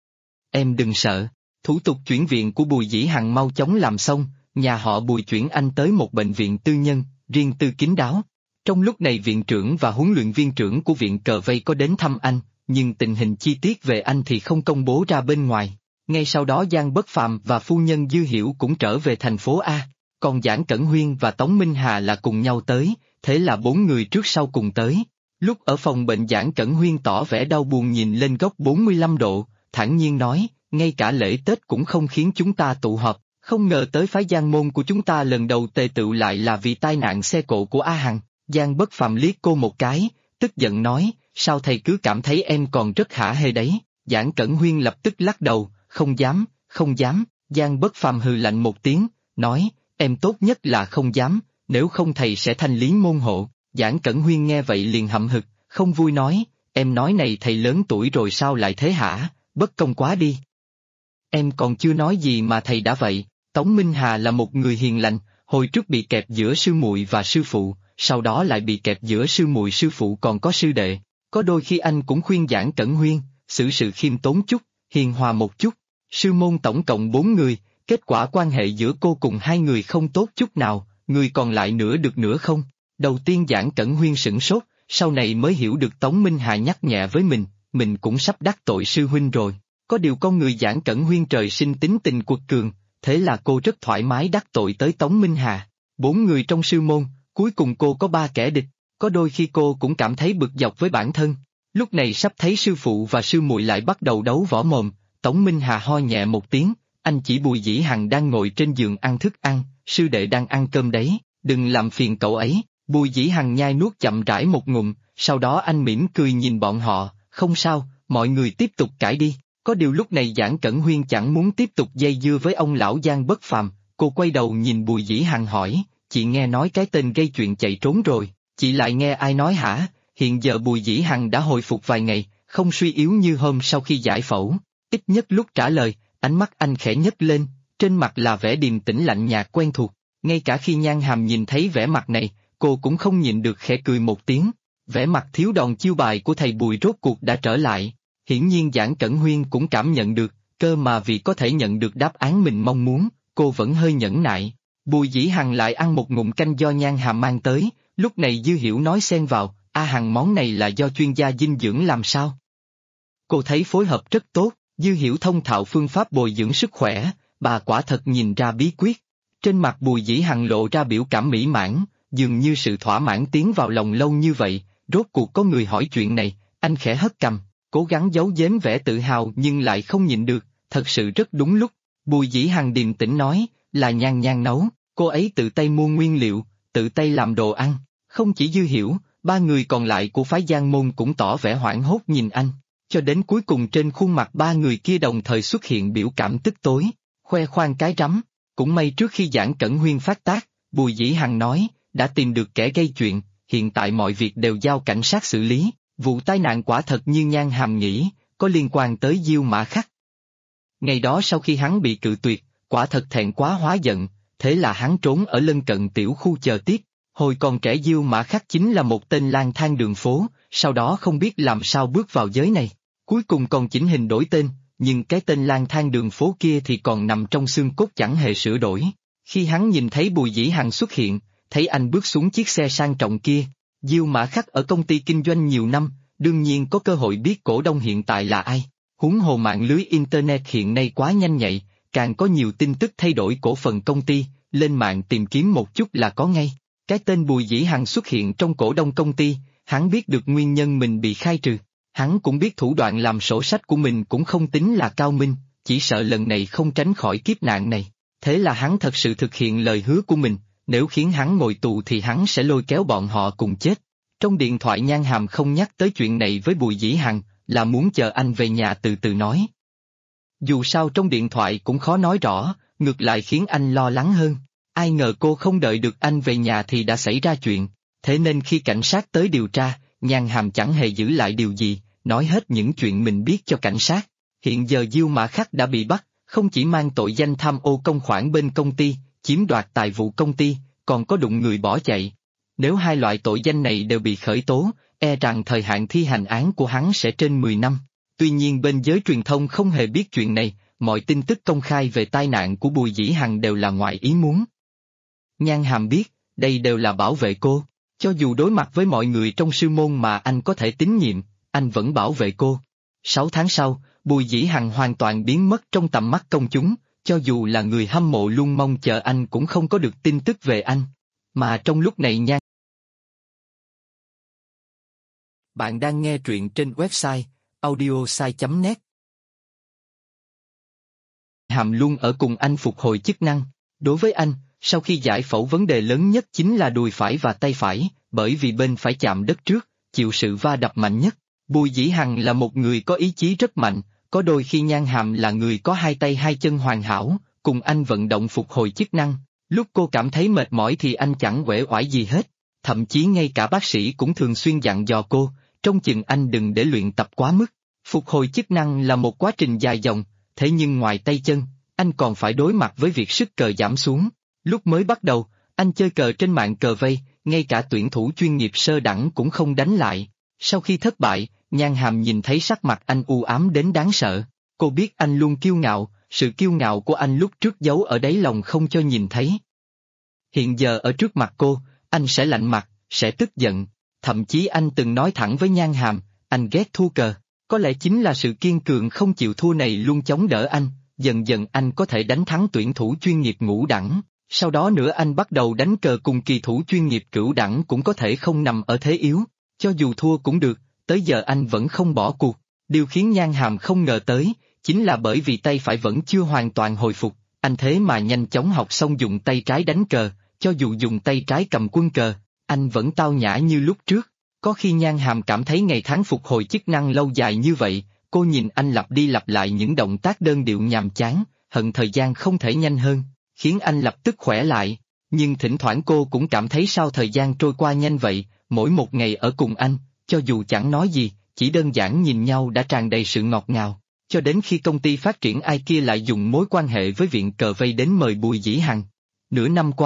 Em đừng sợ. Thủ tục chuyển viện của Bùi Dĩ Hằng mau chóng làm xong, nhà họ Bùi chuyển anh tới một bệnh viện tư nhân, riêng tư kín đáo. Trong lúc này viện trưởng và huấn luyện viên trưởng của viện cờ vây có đến thăm anh, nhưng tình hình chi tiết về anh thì không công bố ra bên ngoài. Ngay sau đó Giang Bất Phàm và phu nhân Dư Hiểu cũng trở về thành phố A, còn Giản Cẩn Huyên và Tống Minh Hà là cùng nhau tới, thế là 4 người trước sau cùng tới. Lúc ở phòng bệnh Giản Cẩn Huyên tỏ vẻ đau buồn nhìn lên góc 45 độ, thản nhiên nói, ngay cả lễ Tết cũng không khiến chúng ta tụ họp, không ngờ tới phái Giang môn của chúng ta lần đầu tề tựu lại là vì tai nạn xe cộ của A Hằng. Giang Bất Phàm liếc cô một cái, tức giận nói, sao thầy cứ cảm thấy em còn rất hả hê đấy? Giản Cẩn Huyên lập tức lắc đầu, không dám. Giang Bất Phàm hừ lạnh một tiếng, nói, em tốt nhất là không dám, nếu không thầy sẽ thanh lý môn hộ. Giản Cẩn Huyên nghe vậy liền hậm hực, không vui nói, em nói này thầy lớn tuổi rồi sao lại thế hả, bất công quá đi. Em còn chưa nói gì mà thầy đã vậy. Tống Minh Hà là một người hiền lành, hồi trước bị kẹp giữa sư muội và sư phụ, sau đó lại bị kẹp giữa sư muội sư phụ còn có sư đệ. Có đôi khi anh cũng khuyên Giản Cẩn Huyên, xử sự khiêm tốn chút, hiền hòa một chút. Sư môn tổng cộng 4 người, kết quả quan hệ giữa cô cùng 2 người không tốt chút nào, người còn lại nửa được nửa không. Đầu tiên Giản Cẩn Huyên sửng sốt, sau này mới hiểu được Tống Minh Hà nhắc nhẹ với mình cũng sắp đắc tội sư huynh rồi. Có điều con người Giản Cẩn Huyên trời sinh tính tình quật cường, thế là cô rất thoải mái đắc tội tới Tống Minh Hà. 4 người trong sư môn, cuối cùng cô có 3 kẻ địch, có đôi khi cô cũng cảm thấy bực dọc với bản thân. Lúc này sắp thấy sư phụ và sư muội lại bắt đầu đấu võ mồm, Tống Minh Hà ho nhẹ một tiếng, anh chỉ Bùi Dĩ Hằng đang ngồi trên giường ăn thức ăn, sư đệ đang ăn cơm đấy, đừng làm phiền cậu ấy. Bùi Dĩ Hằng nhai nuốt chậm rãi một ngụm, sau đó anh mỉm cười nhìn bọn họ, không sao, mọi người tiếp tục cãi đi. Có điều lúc này Giản Cẩn Huyên chẳng muốn tiếp tục dây dưa với ông lão Giang Bất Phàm, cô quay đầu nhìn Bùi Dĩ Hằng hỏi, chị nghe nói cái tên gây chuyện chạy trốn rồi, chị lại nghe ai nói hả? Hiện giờ Bùi Dĩ Hằng đã hồi phục vài ngày, không suy yếu như hôm sau khi giải phẫu. Ít nhất lúc trả lời, ánh mắt anh khẽ nhếch lên, trên mặt là vẻ điềm tĩnh lạnh nhạt quen thuộc. Ngay cả khi Nhan Hàm nhìn thấy vẻ mặt này, cô cũng không nhịn được khẽ cười một tiếng. Vẻ mặt thiếu đòn chiêu bài của thầy Bùi rốt cuộc đã trở lại, hiển nhiên Giản Cẩn Huyên cũng cảm nhận được, cơ mà vì có thể nhận được đáp án mình mong muốn, cô vẫn hơi nhẫn nại. Bùi Dĩ Hằng lại ăn một ngụm canh do Nhan Hàm mang tới, lúc này Dư Hiểu nói xen vào, A Hằng món này là do chuyên gia dinh dưỡng làm sao? Cô thấy phối hợp rất tốt, Dư Hiểu thông thạo phương pháp bồi dưỡng sức khỏe, bà quả thật nhìn ra bí quyết. Trên mặt Bùi Dĩ Hằng lộ ra biểu cảm mỹ mãn, dường như sự thỏa mãn tiến vào lòng lâu như vậy, rốt cuộc có người hỏi chuyện này, anh khẽ hất cằm, cố gắng giấu giếm vẻ tự hào nhưng lại không nhịn được, thật sự rất đúng lúc. Bùi Dĩ Hằng điềm tĩnh nói, là Nhan Nhan nấu, cô ấy tự tay mua nguyên liệu, tự tay làm đồ ăn, không chỉ Dư Hiểu, ba người còn lại của phái Giang Môn cũng tỏ vẻ hoảng hốt nhìn anh, cho đến cuối cùng trên khuôn mặt ba người kia đồng thời xuất hiện biểu cảm tức tối, khoe khoang cái rắm. Cũng may trước khi Giản Cẩn Huyên phát tác, Bùi Dĩ Hằng nói, đã tìm được kẻ gây chuyện, hiện tại mọi việc đều giao cảnh sát xử lý, vụ tai nạn quả thật như Nhan Hàm nghĩ, có liên quan tới Diêu Mã Khắc. Ngày đó sau khi hắn bị cự tuyệt, quả thật thẹn quá hóa giận, thế là hắn trốn ở lân cận tiểu khu chờ tiếp, hồi còn trẻ Diêu Mã Khắc chính là một tên lang thang đường phố, sau đó không biết làm sao bước vào giới này, cuối cùng còn chỉnh hình đổi tên. Nhưng cái tên lang thang đường phố kia thì còn nằm trong xương cốt chẳng hề sửa đổi. Khi hắn nhìn thấy Bùi Dĩ Hằng xuất hiện, thấy anh bước xuống chiếc xe sang trọng kia, Diêu Mã Khắc ở công ty kinh doanh nhiều năm, đương nhiên có cơ hội biết cổ đông hiện tại là ai. Huống hồ mạng lưới Internet hiện nay quá nhanh nhạy, càng có nhiều tin tức thay đổi cổ phần công ty, lên mạng tìm kiếm một chút là có ngay. Cái tên Bùi Dĩ Hằng xuất hiện trong cổ đông công ty, hắn biết được nguyên nhân mình bị khai trừ. Hắn cũng biết thủ đoạn làm sổ sách của mình cũng không tính là cao minh, chỉ sợ lần này không tránh khỏi kiếp nạn này. Thế là hắn thật sự thực hiện lời hứa của mình, nếu khiến hắn ngồi tù thì hắn sẽ lôi kéo bọn họ cùng chết. Trong điện thoại Nhan Hàm không nhắc tới chuyện này với Bùi Dĩ Hằng, là muốn chờ anh về nhà từ từ nói. Dù sao trong điện thoại cũng khó nói rõ, ngược lại khiến anh lo lắng hơn. Ai ngờ cô không đợi được anh về nhà thì đã xảy ra chuyện, thế nên khi cảnh sát tới điều tra, Nhan Hàm chẳng hề giữ lại điều gì, nói hết những chuyện mình biết cho cảnh sát. Hiện giờ Diêu Mã Khắc đã bị bắt, không chỉ mang tội danh tham ô công khoản bên công ty, chiếm đoạt tài vụ công ty, còn có đụng người bỏ chạy. Nếu hai loại tội danh này đều bị khởi tố, e rằng thời hạn thi hành án của hắn sẽ trên 10 năm. Tuy nhiên bên giới truyền thông không hề biết chuyện này, mọi tin tức công khai về tai nạn của Bùi Dĩ Hằng đều là ngoài ý muốn. Nhan Hàm biết, đây đều là bảo vệ cô. Cho dù đối mặt với mọi người trong sư môn mà anh có thể tín nhiệm, anh vẫn bảo vệ cô. 6 tháng sau, Bùi Dĩ Hằng hoàn toàn biến mất trong tầm mắt công chúng, cho dù là người hâm mộ luôn mong chờ anh cũng không có được tin tức về anh. Mà trong lúc này Nhan. Bạn đang nghe truyện trên website audiosai.net. Hàm luôn ở cùng anh phục hồi chức năng. Đối với anh, sau khi giải phẫu vấn đề lớn nhất chính là đùi phải và tay phải, bởi vì bên phải chạm đất trước, chịu sự va đập mạnh nhất. Bùi Dĩ Hằng là một người có ý chí rất mạnh, có đôi khi Nhan Hàm là người có hai tay hai chân hoàn hảo, cùng anh vận động phục hồi chức năng. Lúc cô cảm thấy mệt mỏi thì anh chẳng uể oải gì hết, thậm chí ngay cả bác sĩ cũng thường xuyên dặn dò cô, trông chừng anh đừng để luyện tập quá mức. Phục hồi chức năng là một quá trình dài dòng, thế nhưng ngoài tay chân, anh còn phải đối mặt với việc sức cờ giảm xuống. Lúc mới bắt đầu, anh chơi cờ trên mạng cờ vây, ngay cả tuyển thủ chuyên nghiệp sơ đẳng cũng không đánh lại. Sau khi thất bại, Nhan Hàm nhìn thấy sắc mặt anh u ám đến đáng sợ. Cô biết anh luôn kiêu ngạo, sự kiêu ngạo của anh lúc trước giấu ở đáy lòng không cho nhìn thấy. Hiện giờ ở trước mặt cô, anh sẽ lạnh mặt, sẽ tức giận. Thậm chí anh từng nói thẳng với Nhan Hàm, anh ghét thua cờ. Có lẽ chính là sự kiên cường không chịu thua này luôn chống đỡ anh, dần dần anh có thể đánh thắng tuyển thủ chuyên nghiệp ngũ đẳng. Sau đó nữa anh bắt đầu đánh cờ cùng kỳ thủ chuyên nghiệp cửu đẳng cũng có thể không nằm ở thế yếu. Cho dù thua cũng được, tới giờ anh vẫn không bỏ cuộc. Điều khiến Nhan Hàm không ngờ tới, chính là bởi vì tay phải vẫn chưa hoàn toàn hồi phục, anh thế mà nhanh chóng học xong dùng tay trái đánh cờ, cho dù dùng tay trái cầm quân cờ, anh vẫn tao nhã như lúc trước. Có khi Nhan Hàm cảm thấy ngày tháng phục hồi chức năng lâu dài như vậy, cô nhìn anh lặp đi lặp lại những động tác đơn điệu nhàm chán, hận thời gian không thể nhanh hơn, khiến anh lập tức khỏe lại. Nhưng thỉnh thoảng cô cũng cảm thấy sao thời gian trôi qua nhanh vậy, mỗi một ngày ở cùng anh, cho dù chẳng nói gì, chỉ đơn giản nhìn nhau đã tràn đầy sự ngọt ngào. Cho đến khi công ty phát triển ai kia lại dùng mối quan hệ với viện cờ vây đến mời Bùi Dĩ Hằng. Nửa năm qua,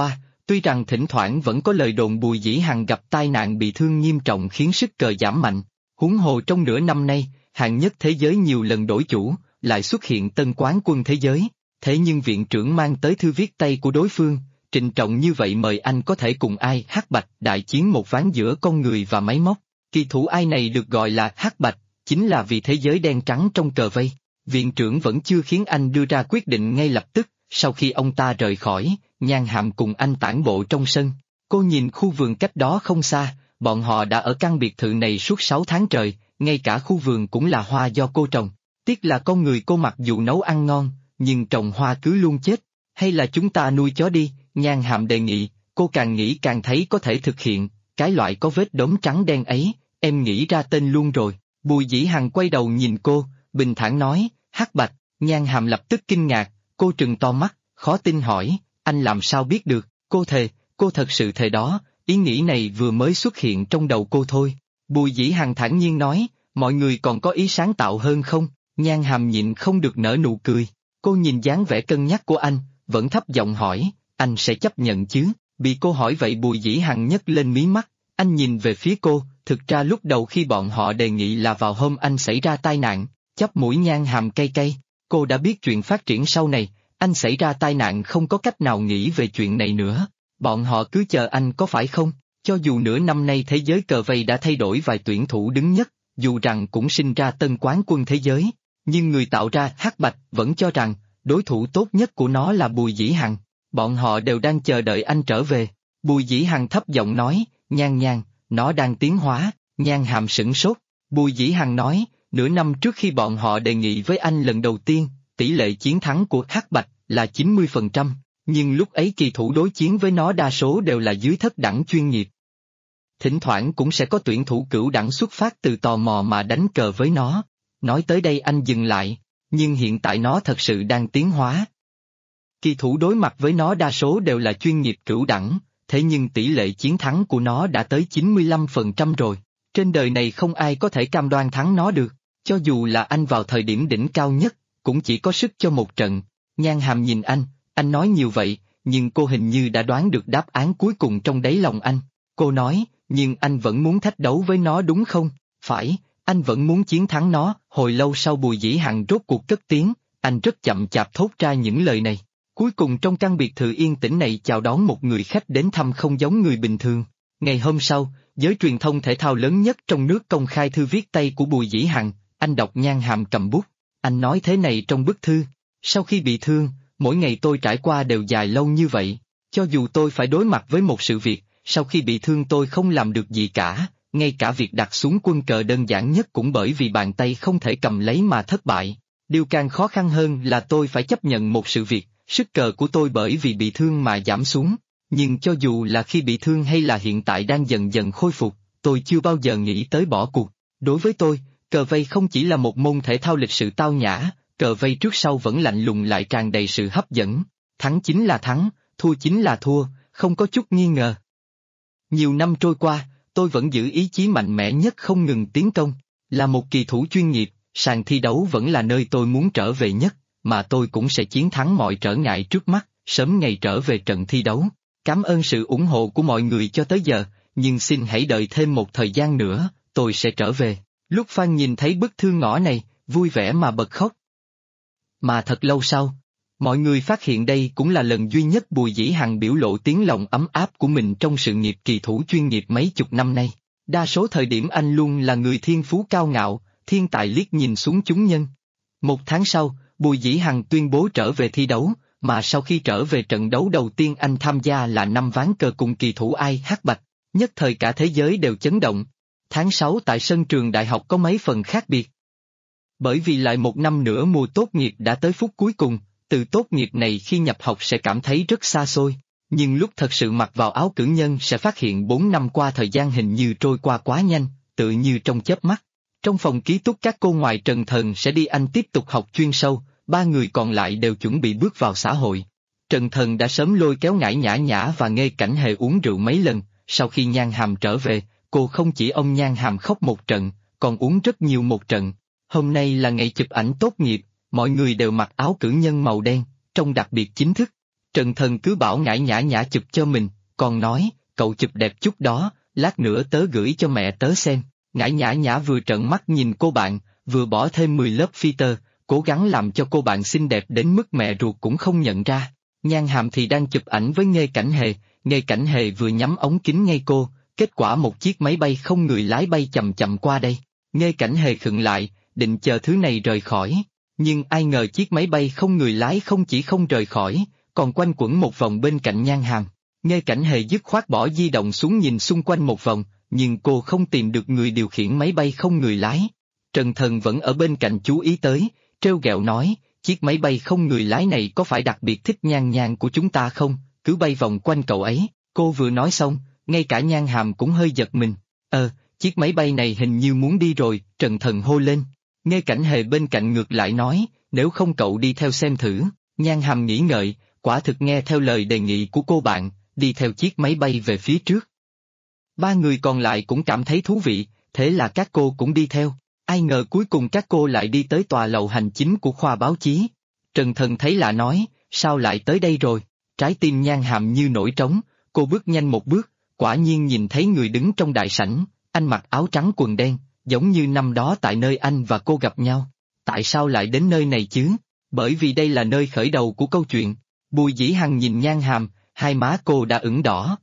Tuy rằng thỉnh thoảng vẫn có lời đồn Bùi Dĩ Hằng gặp tai nạn bị thương nghiêm trọng khiến sức cờ giảm mạnh, huống hồ trong nửa năm nay, hạng nhất thế giới nhiều lần đổi chủ, lại xuất hiện tân quán quân thế giới, thế nhưng viện trưởng mang tới thư viết tay của đối phương, trịnh trọng như vậy mời anh có thể cùng ai Hắc Bạch đại chiến một ván giữa con người và máy móc. Kỳ thủ ai này được gọi là Hắc Bạch, chính là vì thế giới đen trắng trong cờ vây. Viện trưởng vẫn chưa khiến anh đưa ra quyết định ngay lập tức, sau khi ông ta rời khỏi, Nhan Hàm cùng anh tản bộ trong sân. Cô nhìn khu vườn cách đó không xa, bọn họ đã ở căn biệt thự này suốt 6 tháng trời, ngay cả khu vườn cũng là hoa do cô trồng. Tiếc là con người cô mặc dù nấu ăn ngon, nhưng trồng hoa cứ luôn chết. Hay là chúng ta nuôi chó đi, Nhan Hàm đề nghị, cô càng nghĩ càng thấy có thể thực hiện, cái loại có vết đốm trắng đen ấy, em nghĩ ra tên luôn rồi. Bùi Dĩ Hằng quay đầu nhìn cô, bình thản nói, Hắc Bạch. Nhan Hàm lập tức kinh ngạc, cô trừng to mắt, khó tin hỏi, anh làm sao biết được, cô thề, cô thật sự thề đó, ý nghĩ này vừa mới xuất hiện trong đầu cô thôi. Bùi Dĩ Hằng thản nhiên nói, mọi người còn có ý sáng tạo hơn không? Nhan Hàm nhịn không được nở nụ cười, cô nhìn dáng vẻ cân nhắc của anh, vẫn thấp giọng hỏi, anh sẽ chấp nhận chứ? Bị cô hỏi vậy Bùi Dĩ Hằng nhấc lên mí mắt, anh nhìn về phía cô, thực ra lúc đầu khi bọn họ đề nghị là vào hôm anh xảy ra tai nạn, chóp mũi Nhan Hàm cay cay, cô đã biết chuyện phát triển sau này, anh xảy ra tai nạn không có cách nào nghĩ về chuyện này nữa, bọn họ cứ chờ anh có phải không? Cho dù nửa năm nay thế giới cờ vây đã thay đổi vài tuyển thủ đứng nhất, dù rằng cũng sinh ra tân quán quân thế giới, nhưng người tạo ra Hắc Bạch vẫn cho rằng, đối thủ tốt nhất của nó là Bùi Dĩ Hằng, bọn họ đều đang chờ đợi anh trở về. Bùi Dĩ Hằng thấp giọng nói, Nhan Nhan, nó đang tiến hóa. Nhan Hàm sửng sốt, Bùi Dĩ Hằng nói, nửa năm trước khi bọn họ đề nghị với anh lần đầu tiên, tỷ lệ chiến thắng của Hắc Bạch là 90%, nhưng lúc ấy kỳ thủ đối chiến với nó đa số đều là dưới thất đẳng chuyên nghiệp. Thỉnh thoảng cũng sẽ có tuyển thủ cửu đẳng xuất phát từ tò mò mà đánh cờ với nó. Nói tới đây anh dừng lại, nhưng hiện tại nó thật sự đang tiến hóa. Kỳ thủ đối mặt với nó đa số đều là chuyên nghiệp cửu đẳng, thế nhưng tỷ lệ chiến thắng của nó đã tới 95% rồi. Trên đời này không ai có thể cam đoan thắng nó được, cho dù là anh vào thời điểm đỉnh cao nhất, cũng chỉ có sức cho một trận. Nhan Hàm nhìn anh nói nhiều vậy, nhưng cô hình như đã đoán được đáp án cuối cùng trong đáy lòng anh. Cô nói, nhưng anh vẫn muốn thách đấu với nó đúng không? Phải, anh vẫn muốn chiến thắng nó. Hồi lâu sau Bùi Dĩ Hằng rốt cuộc cất tiếng, anh rất chậm chạp thốt ra những lời này. Cuối cùng trong căn biệt thự yên tĩnh này chào đón một người khách đến thăm không giống người bình thường. Ngày hôm sau, giới truyền thông thể thao lớn nhất trong nước công khai thư viết tay của Bùi Dĩ Hằng, anh đọc Nhan Hàm cầm bút. Anh nói thế này trong bức thư, sau khi bị thương, mỗi ngày tôi trải qua đều dài lâu như vậy, cho dù tôi phải đối mặt với một sự việc, sau khi bị thương tôi không làm được gì cả, ngay cả việc đặt xuống quân cờ đơn giản nhất cũng bởi vì bàn tay không thể cầm lấy mà thất bại. Điều càng khó khăn hơn là tôi phải chấp nhận một sự việc, sức cờ của tôi bởi vì bị thương mà giảm xuống, nhưng cho dù là khi bị thương hay là hiện tại đang dần dần khôi phục, tôi chưa bao giờ nghĩ tới bỏ cuộc. Đối với tôi, cờ vây không chỉ là một môn thể thao lịch sự tao nhã, cờ vây trước sau vẫn lạnh lùng lại tràn đầy sự hấp dẫn, thắng chính là thắng, thua chính là thua, không có chút nghi ngờ. Nhiều năm trôi qua, tôi vẫn giữ ý chí mạnh mẽ nhất không ngừng tiến công, là một kỳ thủ chuyên nghiệp, sàn thi đấu vẫn là nơi tôi muốn trở về nhất, mà tôi cũng sẽ chiến thắng mọi trở ngại trước mắt, sớm ngày trở về trận thi đấu. Cảm ơn sự ủng hộ của mọi người cho tới giờ, nhưng xin hãy đợi thêm một thời gian nữa, tôi sẽ trở về. Lúc Phan nhìn thấy bức thư ngỏ này, vui vẻ mà bật khóc. Mà thật lâu sau, mọi người phát hiện đây cũng là lần duy nhất Bùi Dĩ Hằng biểu lộ tiếng lòng ấm áp của mình trong sự nghiệp kỳ thủ chuyên nghiệp mấy chục năm nay. Đa số thời điểm anh luôn là người thiên phú cao ngạo, thiên tài liếc nhìn xuống chúng nhân. Một tháng sau, Bùi Dĩ Hằng tuyên bố trở về thi đấu, mà sau khi trở về trận đấu đầu tiên anh tham gia là 5 ván cờ cùng kỳ thủ ai Hắc Bạch, nhất thời cả thế giới đều chấn động. Tháng 6 tại sân trường đại học có mấy phần khác biệt. Bởi vì lại một năm nữa mùa tốt nghiệp đã tới phút cuối cùng, từ tốt nghiệp này khi nhập học sẽ cảm thấy rất xa xôi, nhưng lúc thật sự mặc vào áo cử nhân sẽ phát hiện 4 năm qua thời gian hình như trôi qua quá nhanh, tự như trong chớp mắt. Trong phòng ký túc các cô ngoài Trần Thần sẽ đi Anh tiếp tục học chuyên sâu, 3 người còn lại đều chuẩn bị bước vào xã hội. Trần Thần đã sớm lôi kéo Ngải Nhã Nhã và Nghê Cảnh Hề uống rượu mấy lần, sau khi Nhan Hàm trở về, cô không chỉ ông Nhan Hàm khóc một trận, còn uống rất nhiều một trận. Hôm nay là ngày chụp ảnh tốt nghiệp, mọi người đều mặc áo cử nhân màu đen, trông đặc biệt chính thức. Trần Thần cứ bảo Ngải Nhã Nhã chụp cho mình, còn nói, cậu chụp đẹp chút đó, lát nữa tớ gửi cho mẹ tớ xem. Ngải Nhã Nhã vừa trợn mắt nhìn cô bạn, vừa bỏ thêm 10 lớp filter, cố gắng làm cho cô bạn xinh đẹp đến mức mẹ ruột cũng không nhận ra. Nhan Hàm thì đang chụp ảnh với Nghê Cảnh Hề vừa nhắm ống kính ngay cô, kết quả một chiếc máy bay không người lái bay chậm chậm qua đây. Nghê Cảnh Hề khựng lại, định chờ thứ này rời khỏi, nhưng ai ngờ chiếc máy bay không người lái không chỉ không rời khỏi, còn quanh quẩn một vòng bên cạnh Nhan Hàm. Nghê Cảnh Hề dứt khoát bỏ di động xuống nhìn xung quanh một vòng, nhưng cô không tìm được người điều khiển máy bay không người lái. Trần Thần vẫn ở bên cạnh chú ý tới, trêu ghẹo nói, chiếc máy bay không người lái này có phải đặc biệt thích Nhan Nhan của chúng ta không, cứ bay vòng quanh cậu ấy. Cô vừa nói xong, ngay cả Nhan Hàm cũng hơi giật mình. Chiếc máy bay này hình như muốn đi rồi, Trần Thần hô lên. Nghê Cảnh Hề bên cạnh ngược lại nói, nếu không cậu đi theo xem thử. Nhan Hàm nghĩ ngợi, quả thực nghe theo lời đề nghị của cô bạn, đi theo chiếc máy bay về phía trước. Ba người còn lại cũng cảm thấy thú vị, thế là các cô cũng đi theo. Ai ngờ cuối cùng các cô lại đi tới tòa lầu hành chính của khoa báo chí. Trần Thần thấy lạ nói, sao lại tới đây rồi? Trái tim Nhan Hàm như nổi trống, cô bước nhanh một bước, quả nhiên nhìn thấy người đứng trong đại sảnh, anh mặc áo trắng quần đen, giống như năm đó tại nơi anh và cô gặp nhau. Tại sao lại đến nơi này chứ? Bởi vì đây là nơi khởi đầu của câu chuyện. Bùi Dĩ Hằng nhìn Nhan Hàm, hai má cô đã ửng đỏ.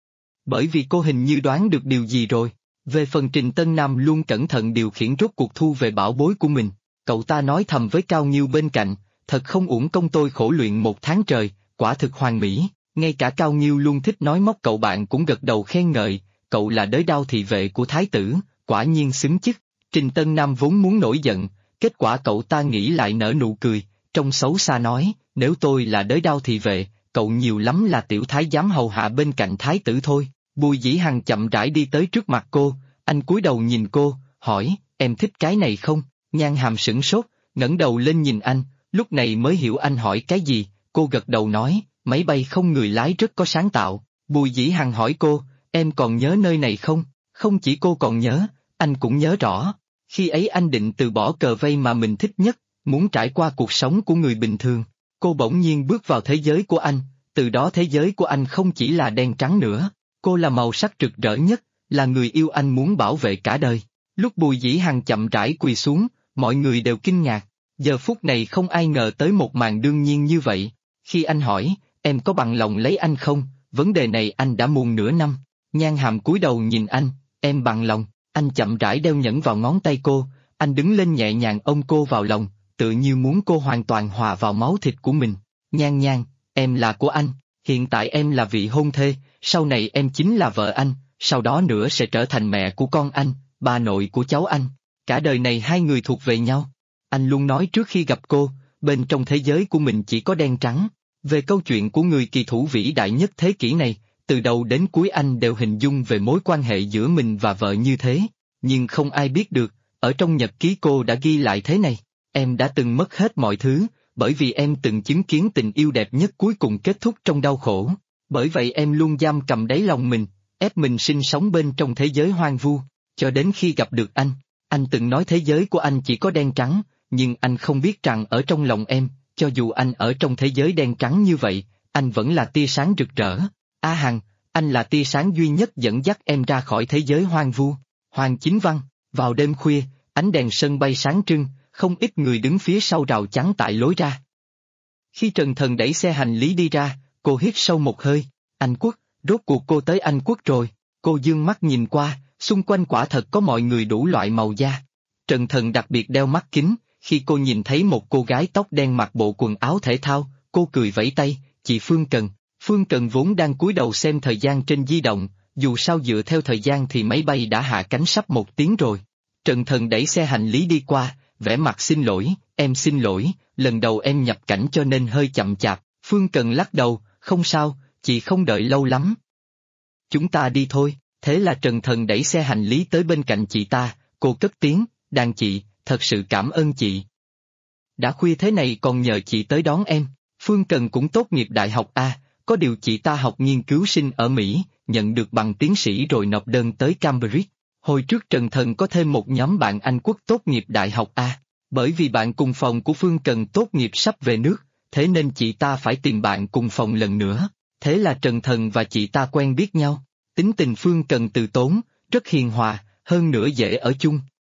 Bởi vì cô hình như đoán được điều gì rồi. Về phần Trình Tân Nam luôn cẩn thận điều khiển rốt cuộc thu về bảo bối của mình, cậu ta nói thầm với Cao Nghiêu bên cạnh, thật không uổng công tôi khổ luyện 1 tháng trời, quả thực hoàn mỹ. Ngay cả Cao Nghiêu luôn thích nói móc cậu bạn cũng gật đầu khen ngợi, cậu là đới đao thị vệ của thái tử, quả nhiên xứng chức. Trình Tân Nam vốn muốn nổi giận, kết quả cậu ta nghĩ lại nở nụ cười, trông xấu xa nói, nếu tôi là đới đao thị vệ, cậu nhiều lắm là tiểu thái giám hầu hạ bên cạnh thái tử thôi. Bùi Dĩ Hằng chậm rãi đi tới trước mặt cô, anh cúi đầu nhìn cô, hỏi, em thích cái này không? Nhan Hàm sửng sốt, ngẩng đầu lên nhìn anh, lúc này mới hiểu anh hỏi cái gì, cô gật đầu nói, máy bay không người lái rất có sáng tạo. Bùi Dĩ Hằng hỏi cô, em còn nhớ nơi này không? Không chỉ cô còn nhớ, anh cũng nhớ rõ. Khi ấy anh định từ bỏ cờ vây mà mình thích nhất, muốn trải qua cuộc sống của người bình thường. Cô bỗng nhiên bước vào thế giới của anh, từ đó thế giới của anh không chỉ là đen trắng nữa. Cô là màu sắc rực rỡ nhất, là người yêu anh muốn bảo vệ cả đời. Lúc Bùi Dĩ Hằng chậm rãi quỳ xuống, mọi người đều kinh ngạc. Giờ phút này không ai ngờ tới một màn đương nhiên như vậy. Khi anh hỏi, em có bằng lòng lấy anh không? Vấn đề này anh đã muôn nửa năm. Nhan Hàm cúi đầu nhìn anh, em bằng lòng. Anh chậm rãi đeo nhẫn vào ngón tay cô, anh đứng lên nhẹ nhàng ôm cô vào lòng, tự như muốn cô hoàn toàn hòa vào máu thịt của mình. Nhan Nhan, em là của anh, hiện tại em là vị hôn thê, sau này em chính là vợ anh, sau đó nữa sẽ trở thành mẹ của con anh, bà nội của cháu anh. Cả đời này hai người thuộc về nhau. Anh luôn nói trước khi gặp cô, bên trong thế giới của mình chỉ có đen trắng. Về câu chuyện của người kỳ thủ vĩ đại nhất thế kỷ này, từ đầu đến cuối anh đều hình dung về mối quan hệ giữa mình và vợ như thế. Nhưng không ai biết được, ở trong nhật ký cô đã ghi lại thế này. Em đã từng mất hết mọi thứ, bởi vì em từng chứng kiến tình yêu đẹp nhất cuối cùng kết thúc trong đau khổ. Bởi vậy em luôn giam cầm đáy lòng mình, ép mình sinh sống bên trong thế giới hoang vu, cho đến khi gặp được anh. Anh từng nói thế giới của anh chỉ có đen trắng, nhưng anh không biết rằng ở trong lòng em, cho dù anh ở trong thế giới đen trắng như vậy, anh vẫn là tia sáng rực rỡ. A Hằng, anh là tia sáng duy nhất dẫn dắt em ra khỏi thế giới hoang vu. Hoàng Chính Văn, vào đêm khuya, ánh đèn sân bay sáng trưng, không ít người đứng phía sau rào chắn tại lối ra. Khi Trần Thần đẩy xe hành lý đi ra, cô hít sâu một hơi, Anh Quốc, rốt cuộc cô tới Anh Quốc rồi. Cô dương mắt nhìn qua, xung quanh quả thật có mọi người đủ loại màu da. Trần Thần đặc biệt đeo mắt kính, khi cô nhìn thấy một cô gái tóc đen mặc bộ quần áo thể thao, cô cười vẫy tay, chị Phương Cần. Phương Cần vốn đang cúi đầu xem thời gian trên di động, dù sao dựa theo thời gian thì máy bay đã hạ cánh sắp 1 tiếng rồi. Trần Thần đẩy xe hành lý đi qua, vẻ mặt xin lỗi, em xin lỗi, lần đầu em nhập cảnh cho nên hơi chậm chạp. Phương Cần lắc đầu, không sao, chị không đợi lâu lắm. Chúng ta đi thôi, thế là Trần Thần đẩy xe hành lý tới bên cạnh chị ta, cô cất tiếng, đàn chị, thật sự cảm ơn chị. Đã khuya thế này còn nhờ chị tới đón em. Phương Cần cũng tốt nghiệp đại học A, có điều chị ta học nghiên cứu sinh ở Mỹ, nhận được bằng tiến sĩ rồi nộp đơn tới Cambridge. Hồi trước Trần Thần có thêm một nhóm bạn Anh Quốc tốt nghiệp đại học A, bởi vì bạn cùng phòng của Phương Cần tốt nghiệp sắp về nước, thế nên chị ta phải tìm bạn cùng phòng lần nữa. Thế là Trần Thần và chị ta quen biết nhau. Tính tình Phương Cần từ tốn, rất hiền hòa, hơn nữa dễ ở chung.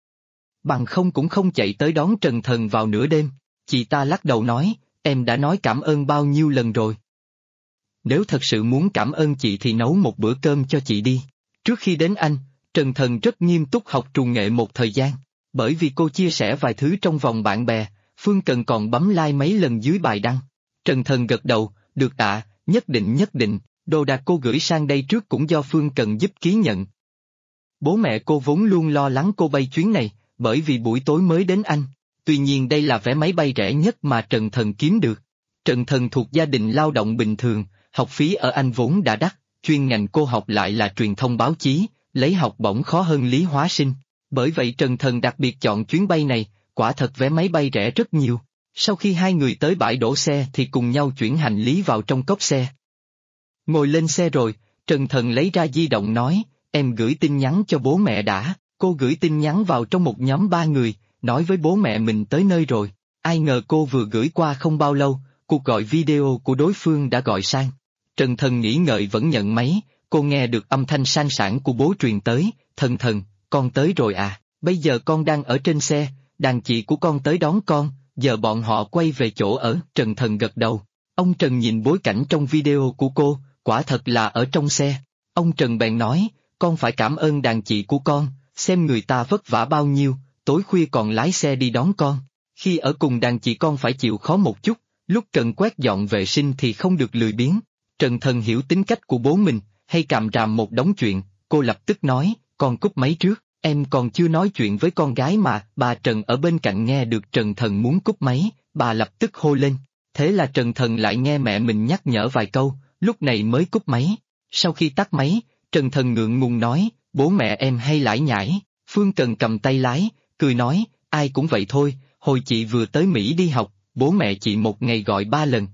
Bằng không cũng không chạy tới đón Trần Thần vào nửa đêm. Chị ta lắc đầu nói, em đã nói cảm ơn bao nhiêu lần rồi. Nếu thật sự muốn cảm ơn chị thì nấu một bữa cơm cho chị đi. Trước khi đến Anh, Trần Thần rất nghiêm túc học trù nghệ một thời gian. Bởi vì cô chia sẻ vài thứ trong vòng bạn bè, Phương Cần còn bấm like mấy lần dưới bài đăng. Trần Thần gật đầu, được ạ, nhất định, đồ đạc cô gửi sang đây trước cũng do Phương Cần giúp ký nhận. Bố mẹ cô vốn luôn lo lắng cô bay chuyến này, bởi vì buổi tối mới đến Anh. Tuy nhiên đây là vé máy bay rẻ nhất mà Trần Thần kiếm được. Trần Thần thuộc gia đình lao động bình thường, học phí ở Anh vốn đã đắt, chuyên ngành cô học lại là truyền thông báo chí, lấy học bổng khó hơn lý hóa sinh. Bởi vậy Trần Thần đặc biệt chọn chuyến bay này, quả thật vé máy bay rẻ rất nhiều. Sau khi hai người tới bãi đổ xe thì cùng nhau chuyển hành lý vào trong cốp xe. Ngồi lên xe rồi, Trần Thần lấy ra di động nói, em gửi tin nhắn cho bố mẹ đã. Cô gửi tin nhắn vào trong một nhóm 3 người, nói với bố mẹ mình tới nơi rồi. Ai ngờ cô vừa gửi qua không bao lâu, cuộc gọi video của đối phương đã gọi sang. Trần Thần nghĩ ngợi vẫn nhận máy, cô nghe được âm thanh sang sảng của bố truyền tới, Thần, con tới rồi à, bây giờ con đang ở trên xe, đàn chị của con tới đón con, giờ bọn họ quay về chỗ ở. Trần Thần gật đầu. Ông Trần nhìn bối cảnh trong video của cô, quả thật là ở trong xe. Ông Trần bèn nói, con phải cảm ơn đàn chị của con, xem người ta vất vả bao nhiêu, tối khuya còn lái xe đi đón con. Khi ở cùng đàn chị con phải chịu khó một chút, lúc cần quét dọn vệ sinh thì không được lười biếng. Trần Thần hiểu tính cách của bố mình, hay càm ràm một đống chuyện, cô lập tức nói, con cúp máy trước, em còn chưa nói chuyện với con gái mà. Bà Trần ở bên cạnh nghe được Trần Thần muốn cúp máy, bà lập tức hô lên. Thế là Trần Thần lại nghe mẹ mình nhắc nhở vài câu, lúc này mới cúp máy. Sau khi tắt máy, Trần Thần ngượng ngùng nói, bố mẹ em hay lải nhải. Phương Cần cầm tay lái, cười nói, ai cũng vậy thôi, hồi chị vừa tới Mỹ đi học, bố mẹ chị một ngày gọi 3 lần.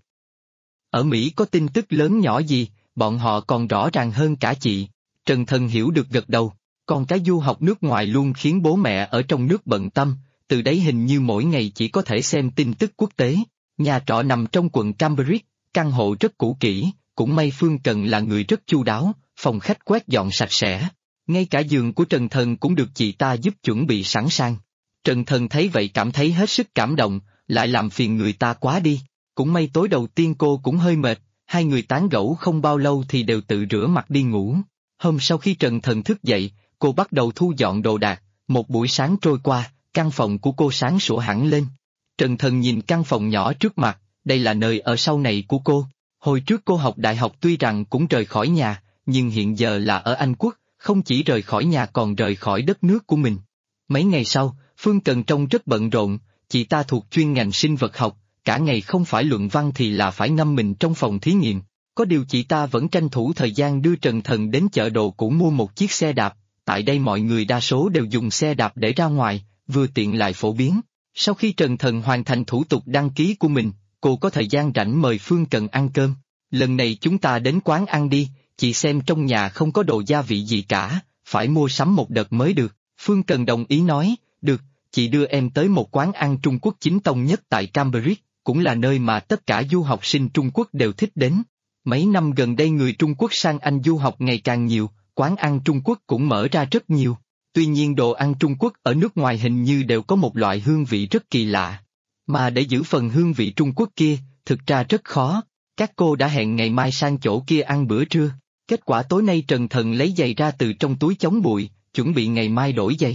Ở Mỹ có tin tức lớn nhỏ gì, bọn họ còn rõ ràng hơn cả chị. Trần Thần hiểu được gật đầu, còn cái du học nước ngoài luôn khiến bố mẹ ở trong nước bận tâm, từ đấy hình như mỗi ngày chỉ có thể xem tin tức quốc tế. Nhà trọ nằm trong quận Cambridge, căn hộ rất cũ kỹ, cũng may Phương Cần là người rất chu đáo, phòng khách quét dọn sạch sẽ. Ngay cả giường của Trần Thần cũng được chị ta giúp chuẩn bị sẵn sàng. Trần Thần thấy vậy cảm thấy hết sức cảm động, lại làm phiền người ta quá đi. Cũng may tối đầu tiên cô cũng hơi mệt, hai người tán gẫu không bao lâu thì đều tự rửa mặt đi ngủ. Hôm sau khi Trần Thần thức dậy, cô bắt đầu thu dọn đồ đạc, một buổi sáng trôi qua, căn phòng của cô sáng sủa hẳn lên. Trần Thần nhìn căn phòng nhỏ trước mặt, đây là nơi ở sau này của cô. Hồi trước cô học đại học tuy rằng cũng rời khỏi nhà, nhưng hiện giờ là ở Anh Quốc, không chỉ rời khỏi nhà còn rời khỏi đất nước của mình. Mấy ngày sau, Phương Cần trông rất bận rộn, chị ta thuộc chuyên ngành sinh vật học, cả ngày không phải luận văn thì là phải ngâm mình trong phòng thí nghiệm. Có điều chị ta vẫn tranh thủ thời gian đưa Trần Thần đến chợ đồ cũ mua một chiếc xe đạp, tại đây mọi người đa số đều dùng xe đạp để ra ngoài, vừa tiện lại phổ biến. Sau khi Trần Thần hoàn thành thủ tục đăng ký của mình, cô có thời gian rảnh mời Phương Cần ăn cơm. Lần này chúng ta đến quán ăn đi, chị xem trong nhà không có đồ gia vị gì cả, phải mua sắm một đợt mới được. Phương Cần đồng ý nói, được, chị đưa em tới một quán ăn Trung Quốc chính tông nhất tại Cambridge, cũng là nơi mà tất cả du học sinh Trung Quốc đều thích đến. Mấy năm gần đây người Trung Quốc sang Anh du học ngày càng nhiều, quán ăn Trung Quốc cũng mở ra rất nhiều. Tuy nhiên đồ ăn Trung Quốc ở nước ngoài hình như đều có một loại hương vị rất kỳ lạ. Mà để giữ phần hương vị Trung Quốc kia, thực ra rất khó. Các cô đã hẹn ngày mai sang chỗ kia ăn bữa trưa. Kết quả tối nay Trần Thần lấy giày ra từ trong túi chống bụi, chuẩn bị ngày mai đổi giày.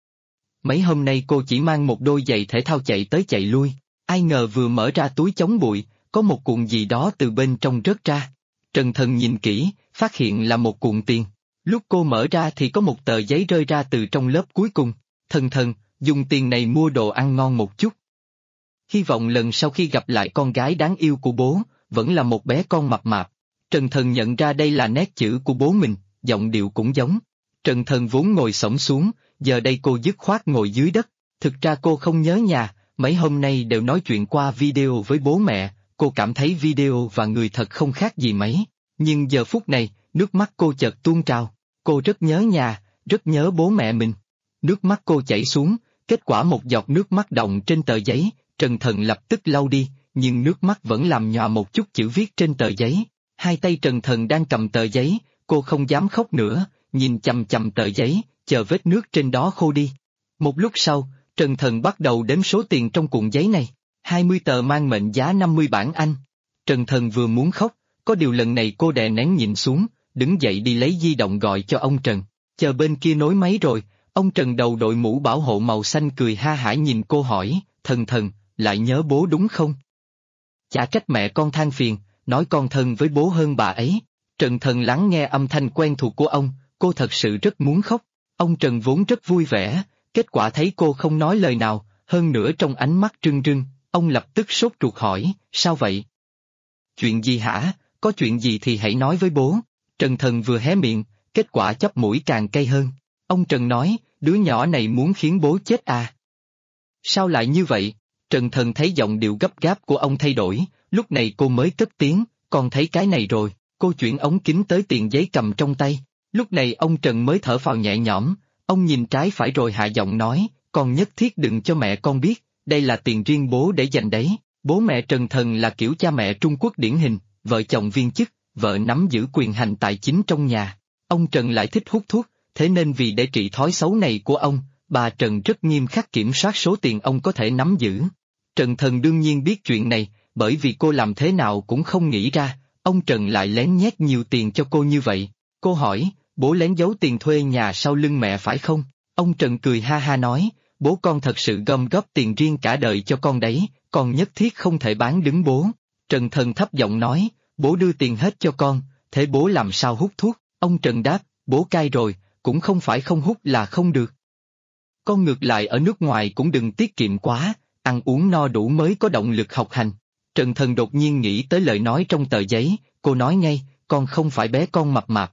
Mấy hôm nay cô chỉ mang một đôi giày thể thao chạy tới chạy lui, ai ngờ vừa mở ra túi chống bụi, có một cuộn gì đó từ bên trong rớt ra. Trần Thần nhìn kỹ, phát hiện là một cuộn tiền. Lúc cô mở ra thì có một tờ giấy rơi ra từ trong lớp cuối cùng. Thần, dùng tiền này mua đồ ăn ngon một chút. Hy vọng lần sau khi gặp lại con gái đáng yêu của bố, vẫn là một bé con mập mạp. Trần Thần nhận ra đây là nét chữ của bố mình, giọng điệu cũng giống. Trần Thần vốn ngồi xổm xuống, giờ đây cô dứt khoát ngồi dưới đất. Thực ra cô không nhớ nhà, mấy hôm nay đều nói chuyện qua video với bố mẹ, cô cảm thấy video và người thật không khác gì mấy. Nhưng giờ phút này, nước mắt cô chợt tuôn trào, cô rất nhớ nhà, rất nhớ bố mẹ mình. Nước mắt cô chảy xuống, kết quả một giọt nước mắt đọng trên tờ giấy, Trần Thần lập tức lau đi, nhưng nước mắt vẫn làm nhòa một chút chữ viết trên tờ giấy. Hai tay Trần Thần đang cầm tờ giấy, cô không dám khóc nữa, nhìn chằm chằm tờ giấy, chờ vết nước trên đó khô đi. Một lúc sau, Trần Thần bắt đầu đếm số tiền trong cuộn giấy này. 20 tờ mang mệnh giá 50 bảng Anh. Trần Thần vừa muốn khóc, có điều lần này cô đè nén nhịn xuống, đứng dậy đi lấy di động gọi cho ông Trần. Chờ bên kia nối máy rồi, ông Trần đầu đội mũ bảo hộ màu xanh cười ha hả nhìn cô hỏi, Thần, lại nhớ bố đúng không? Chả trách mẹ con than phiền, nói con thân với bố hơn bà ấy. Trần Thần lắng nghe âm thanh quen thuộc của ông, cô thật sự rất muốn khóc. Ông Trần vốn rất vui vẻ, kết quả thấy cô không nói lời nào, hơn nữa trong ánh mắt rưng rưng, ông lập tức sốt ruột hỏi, sao vậy? Chuyện gì hả, có chuyện gì thì hãy nói với bố. Trần Thần vừa hé miệng, kết quả chóp mũi càng cay hơn. Ông Trần nói, đứa nhỏ này muốn khiến bố chết à? Sao lại như vậy? Trần Thần thấy giọng điệu gấp gáp của ông thay đổi, lúc này cô mới cất tiếng, con thấy cái này rồi, cô chuyển ống kính tới tiền giấy cầm trong tay. Lúc này ông Trần mới thở phào nhẹ nhõm, ông nhìn trái phải rồi hạ giọng nói, con nhất thiết đừng cho mẹ con biết, đây là tiền riêng bố để dành đấy. Bố mẹ Trần Thần là kiểu cha mẹ Trung Quốc điển hình, vợ chồng viên chức, vợ nắm giữ quyền hành tài chính trong nhà. Ông Trần lại thích hút thuốc, thế nên vì để trị thói xấu này của ông, bà Trần rất nghiêm khắc kiểm soát số tiền ông có thể nắm giữ. Trần Thần đương nhiên biết chuyện này, bởi vì cô làm thế nào cũng không nghĩ ra, ông Trần lại lén nhét nhiều tiền cho cô như vậy. Cô hỏi, bố lén giấu tiền thuê nhà sau lưng mẹ phải không? Ông Trần cười ha ha nói, bố con thật sự gom góp tiền riêng cả đời cho con đấy, con nhất thiết không thể bán đứng bố. Trần Thần thấp giọng nói, bố đưa tiền hết cho con, thế bố làm sao hút thuốc? Ông Trần đáp, bố cai rồi, cũng không phải không hút là không được. Con ngược lại ở nước ngoài cũng đừng tiết kiệm quá, ăn uống no đủ mới có động lực học hành. Trần Thần đột nhiên nghĩ tới lời nói trong tờ giấy, cô nói ngay, con không phải bé con mập mạp.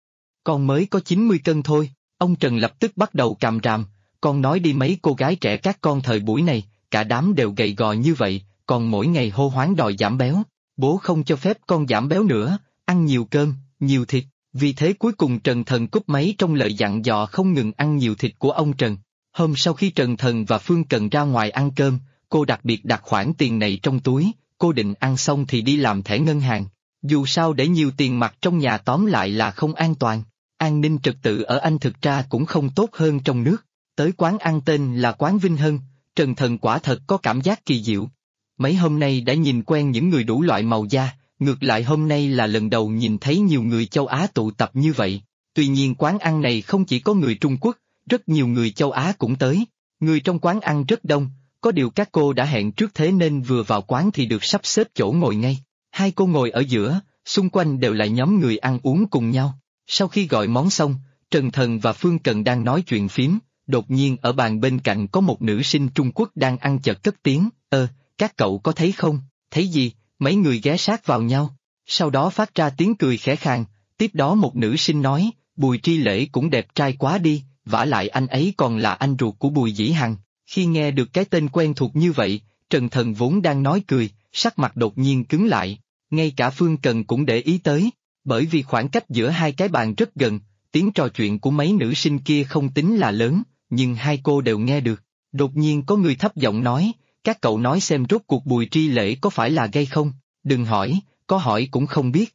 Con mới có 90 cân thôi. Ông Trần lập tức bắt đầu càm ràm, con nói đi mấy cô gái trẻ các con thời buổi này, cả đám đều gầy gò như vậy, còn mỗi ngày hô hoáng đòi giảm béo. Bố không cho phép con giảm béo nữa, ăn nhiều cơm, nhiều thịt. Vì thế cuối cùng Trần Thần cúp máy trong lời dặn dò không ngừng ăn nhiều thịt của ông Trần. Hôm sau khi Trần Thần và Phương Cần ra ngoài ăn cơm, cô đặc biệt đặt khoản tiền này trong túi, cô định ăn xong thì đi làm thẻ ngân hàng. Dù sao để nhiều tiền mặt trong nhà tóm lại là không an toàn. An ninh trật tự ở Anh thực ra cũng không tốt hơn trong nước. Tới quán ăn tên là quán Vinh Hân, Trần Thần quả thật có cảm giác kỳ diệu. Mấy hôm nay đã nhìn quen những người đủ loại màu da, ngược lại hôm nay là lần đầu nhìn thấy nhiều người châu Á tụ tập như vậy. Tuy nhiên quán ăn này không chỉ có người Trung Quốc, rất nhiều người châu Á cũng tới. Người trong quán ăn rất đông, có điều các cô đã hẹn trước thế nên vừa vào quán thì được sắp xếp chỗ ngồi ngay. Hai cô ngồi ở giữa, xung quanh đều là nhóm người ăn uống cùng nhau. Sau khi gọi món xong, Trần Thần và Phương Cần đang nói chuyện phím, đột nhiên ở bàn bên cạnh có một nữ sinh Trung Quốc đang ăn chợt cất tiếng, các cậu có thấy không, thấy gì, mấy người ghé sát vào nhau, sau đó phát ra tiếng cười khẽ khàng, tiếp đó một nữ sinh nói, Bùi Tri Lễ cũng đẹp trai quá đi, vả lại anh ấy còn là anh ruột của Bùi Dĩ Hằng. Khi nghe được cái tên quen thuộc như vậy, Trần Thần vốn đang nói cười, sắc mặt đột nhiên cứng lại, ngay cả Phương Cần cũng để ý tới. Bởi vì khoảng cách giữa hai cái bàn rất gần, tiếng trò chuyện của mấy nữ sinh kia không tính là lớn, nhưng hai cô đều nghe được. Đột nhiên có người thấp giọng nói, các cậu nói xem rốt cuộc Bùi Tri Lễ có phải là gay không, đừng hỏi, có hỏi cũng không biết.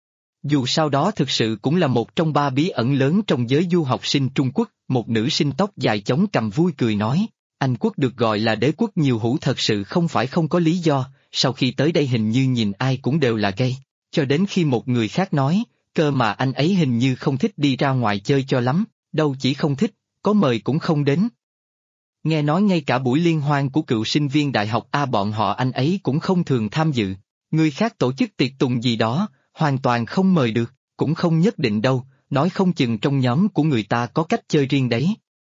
Dù sao đó thực sự cũng là một trong ba bí ẩn lớn trong giới du học sinh Trung Quốc, một nữ sinh tóc dài chống cằm vui cười nói, Anh Quốc được gọi là đế quốc nhiều hủ thật sự không phải không có lý do, sau khi tới đây hình như nhìn ai cũng đều là gay. Cho đến khi một người khác nói, cơ mà anh ấy hình như không thích đi ra ngoài chơi cho lắm, đâu chỉ không thích, có mời cũng không đến. Nghe nói ngay cả buổi liên hoan của cựu sinh viên đại học A bọn họ anh ấy cũng không thường tham dự, người khác tổ chức tiệc tùng gì đó, hoàn toàn không mời được, cũng không nhất định đâu, nói không chừng trong nhóm của người ta có cách chơi riêng đấy.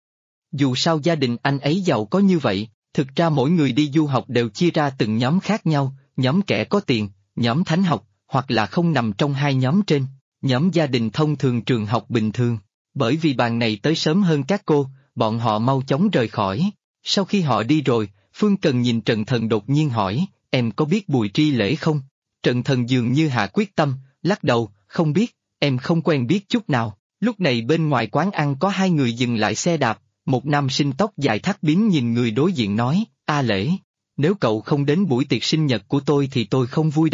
Dù sao gia đình anh ấy giàu có như vậy, thực ra mỗi người đi du học đều chia ra từng nhóm khác nhau, nhóm kẻ có tiền, nhóm thánh học, hoặc là không nằm trong hai nhóm trên, nhóm gia đình thông thường trường học bình thường. Bởi vì bàn này tới sớm hơn các cô, bọn họ mau chóng rời khỏi. Sau khi họ đi rồi, Phương Cần nhìn Trần Thần đột nhiên hỏi, em có biết Bùi Tri Lễ không? Trần Thần dường như hạ quyết tâm, lắc đầu, không biết, em không quen biết chút nào. Lúc này bên ngoài quán ăn có hai người dừng lại xe đạp, một nam sinh tóc dài thắt bím nhìn người đối diện nói, A Lễ, nếu cậu không đến buổi tiệc sinh nhật của tôi thì tôi không vui đâu.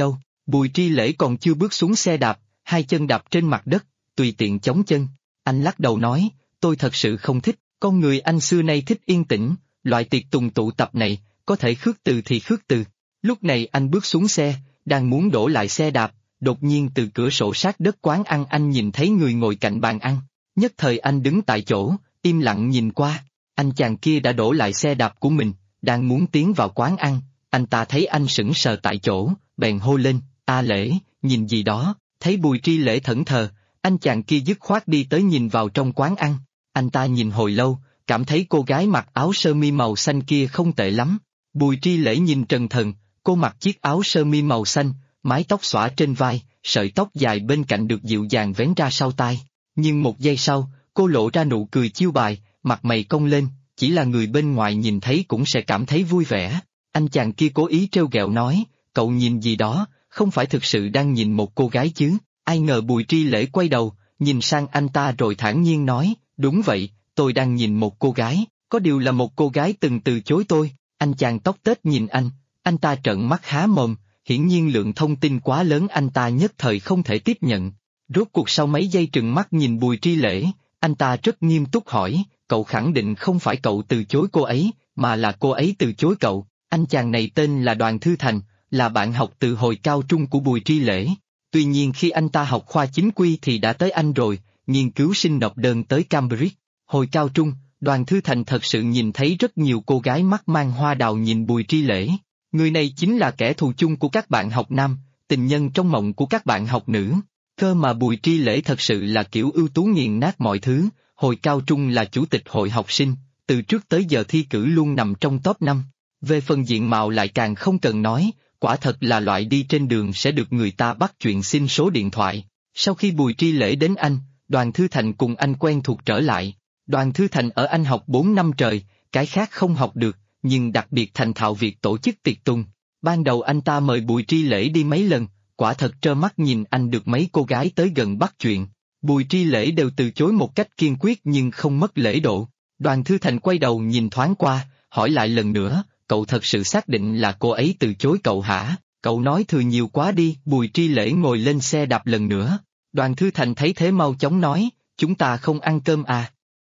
Bùi Tri Lễ còn chưa bước xuống xe đạp, hai chân đạp trên mặt đất, tùy tiện chống chân. Anh lắc đầu nói, tôi thật sự không thích, con người anh xưa nay thích yên tĩnh, loại tiệc tùng tụ tập này, có thể khước từ thì khước từ. Lúc này anh bước xuống xe, đang muốn đổ lại xe đạp, đột nhiên từ cửa sổ sát đất quán ăn anh nhìn thấy người ngồi cạnh bàn ăn. Nhất thời anh đứng tại chỗ, im lặng nhìn qua, anh chàng kia đã đổ lại xe đạp của mình, đang muốn tiến vào quán ăn, anh ta thấy anh sững sờ tại chỗ, bèn hô lên, A Lễ, nhìn gì đó, thấy Bùi Tri Lễ thẫn thờ, anh chàng kia dứt khoát đi tới nhìn vào trong quán ăn, anh ta nhìn hồi lâu, cảm thấy cô gái mặc áo sơ mi màu xanh kia không tệ lắm. Bùi Tri Lễ nhìn Trần Thần, cô mặc chiếc áo sơ mi màu xanh, mái tóc xõa trên vai, sợi tóc dài bên cạnh được dịu dàng vén ra sau tai. Nhưng một giây sau, cô lộ ra nụ cười chiêu bài, mặt mày cong lên, chỉ là người bên ngoài nhìn thấy cũng sẽ cảm thấy vui vẻ. Anh chàng kia cố ý trêu ghẹo nói, cậu nhìn gì đó, không phải thực sự đang nhìn một cô gái chứ? Ai ngờ Bùi Tri Lễ quay đầu, nhìn sang anh ta rồi thản nhiên nói, đúng vậy, tôi đang nhìn một cô gái, có điều là một cô gái từng từ chối tôi. Anh chàng tóc tết nhìn anh ta trợn mắt há mồm, hiển nhiên lượng thông tin quá lớn anh ta nhất thời không thể tiếp nhận. Rốt cuộc sau mấy giây trừng mắt nhìn Bùi Tri Lễ, anh ta rất nghiêm túc hỏi, cậu khẳng định không phải cậu từ chối cô ấy, mà là cô ấy từ chối cậu. Anh chàng này tên là Đoàn Thư Thành, là bạn học từ hồi cao trung của Bùi Tri Lễ. Tuy nhiên khi anh ta học khoa chính quy thì đã tới Anh rồi, nghiên cứu sinh nộp đơn tới Cambridge. Hồi cao trung, Đoàn Thư Thành thật sự nhìn thấy rất nhiều cô gái mắt mang hoa đào nhìn Bùi Tri Lễ. Người này chính là kẻ thù chung của các bạn học nam, tình nhân trong mộng của các bạn học nữ. Cơ mà Bùi Tri Lễ thật sự là kiểu ưu tú nghiền nát mọi thứ, hồi cao trung là chủ tịch hội học sinh, từ trước tới giờ thi cử luôn nằm trong top 5. Về phần diện mạo lại càng không cần nói, quả thật là loại đi trên đường sẽ được người ta bắt chuyện xin số điện thoại. Sau khi Bùi Tri Lễ đến Anh, Đoàn Thư Thành cùng anh quen thuộc trở lại. Đoàn Thư Thành ở Anh học 4 năm trời, cái khác không học được, nhưng đặc biệt thành thạo việc tổ chức tiệc tùng. Ban đầu anh ta mời Bùi Tri Lễ đi mấy lần, quả thật trơ mắt nhìn anh được mấy cô gái tới gần bắt chuyện. Bùi Tri Lễ đều từ chối một cách kiên quyết nhưng không mất lễ độ. Đoàn Thư Thành quay đầu nhìn thoáng qua, hỏi lại lần nữa, cậu thật sự xác định là cô ấy từ chối cậu hả? Cậu nói thừa nhiều quá đi. Bùi Tri Lễ ngồi lên xe đạp lần nữa. Đoàn Thư Thành thấy thế mau chóng nói, chúng ta không ăn cơm à?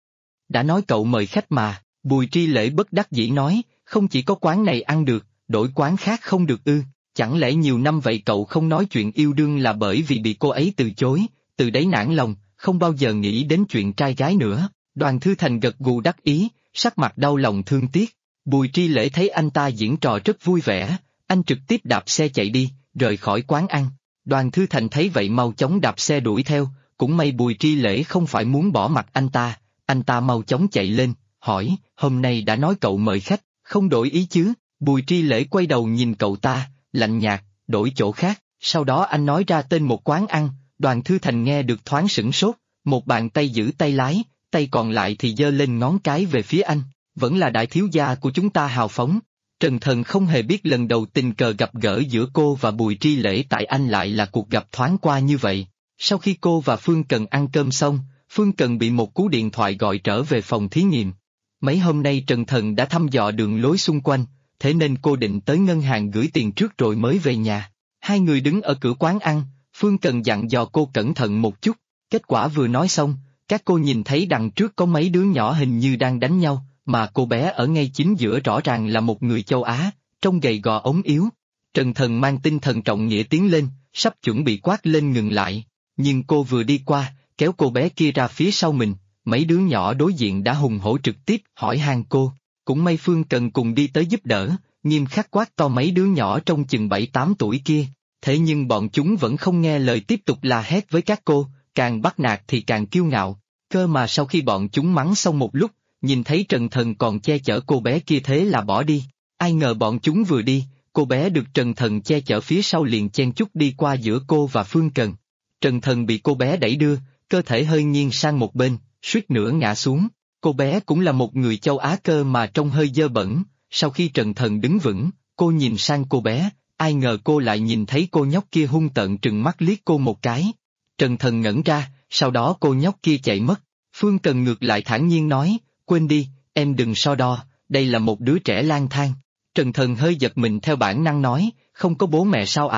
Đã nói cậu mời khách mà. Bùi Tri Lễ bất đắc dĩ nói, không chỉ có quán này ăn được, đổi quán khác không được ư? Chẳng lẽ nhiều năm vậy cậu không nói chuyện yêu đương là bởi vì bị cô ấy từ chối, từ đấy nản lòng, không bao giờ nghĩ đến chuyện trai gái nữa? Đoàn Thư Thành gật gù đắc ý, sắc mặt đau lòng thương tiếc. Bùi Tri Lễ thấy anh ta diễn trò rất vui vẻ, anh trực tiếp đạp xe chạy đi, rời khỏi quán ăn. Đoàn Thư Thành thấy vậy mau chóng đạp xe đuổi theo, cũng may Bùi Tri Lễ không phải muốn bỏ mặc anh ta mau chóng chạy lên, hỏi, hôm nay đã nói cậu mời khách, không đổi ý chứ? Bùi Tri Lễ quay đầu nhìn cậu ta, lạnh nhạt, đổi chỗ khác, sau đó anh nói ra tên một quán ăn. Đoàn Thư Thành nghe được thoáng sửng sốt, một bàn tay giữ tay lái, tay còn lại thì giơ lên ngón cái về phía anh, vẫn là đại thiếu gia của chúng ta hào phóng. Trần Thần không hề biết lần đầu tình cờ gặp gỡ giữa cô và Bùi Tri Lễ tại Anh lại là cuộc gặp thoáng qua như vậy. Sau khi cô và Phương Cần ăn cơm xong, Phương Cần bị một cú điện thoại gọi trở về phòng thí nghiệm. Mấy hôm nay Trần Thần đã thăm dò đường lối xung quanh, thế nên cô định tới ngân hàng gửi tiền trước rồi mới về nhà. Hai người đứng ở cửa quán ăn, Phương Cần dặn dò cô cẩn thận một chút. Kết quả vừa nói xong, các cô nhìn thấy đằng trước có mấy đứa nhỏ hình như đang đánh nhau, mà cô bé ở ngay chính giữa rõ ràng là một người châu Á, trông gầy gò ốm yếu. Trần Thần mang tinh thần trọng nghĩa tiến lên, sắp chuẩn bị quát lên ngừng lại, nhưng cô vừa đi qua, kéo cô bé kia ra phía sau mình, mấy đứa nhỏ đối diện đã hùng hổ trực tiếp hỏi han cô. Cũng may Phương Cần cùng đi tới giúp đỡ, nghiêm khắc quát to mấy đứa nhỏ trong chừng 7-8 tuổi kia, thế nhưng bọn chúng vẫn không nghe lời tiếp tục la hét với các cô, càng bắt nạt thì càng kiêu ngạo. Cơ mà sau khi bọn chúng mắng xong một lúc, nhìn thấy Trần Thần còn che chở cô bé kia thế là bỏ đi. Ai ngờ bọn chúng vừa đi, cô bé được Trần Thần che chở phía sau liền chen chúc đi qua giữa cô và Phương Cần. Trần Thần bị cô bé đẩy đưa, cơ thể hơi nghiêng sang một bên, suýt nữa ngã xuống. Cô bé cũng là một người châu Á cơ mà trông hơi dơ bẩn. Sau khi Trần Thần đứng vững, cô nhìn sang cô bé, ai ngờ cô lại nhìn thấy cô nhóc kia hung tợn trừng mắt liếc cô một cái. Trần Thần ngẩn ra, sau đó cô nhóc kia chạy mất. Phương Cần ngược lại thản nhiên nói, quên đi, em đừng so đo, đây là một đứa trẻ lang thang. Trần Thần hơi giật mình theo bản năng nói, không có bố mẹ sao ạ?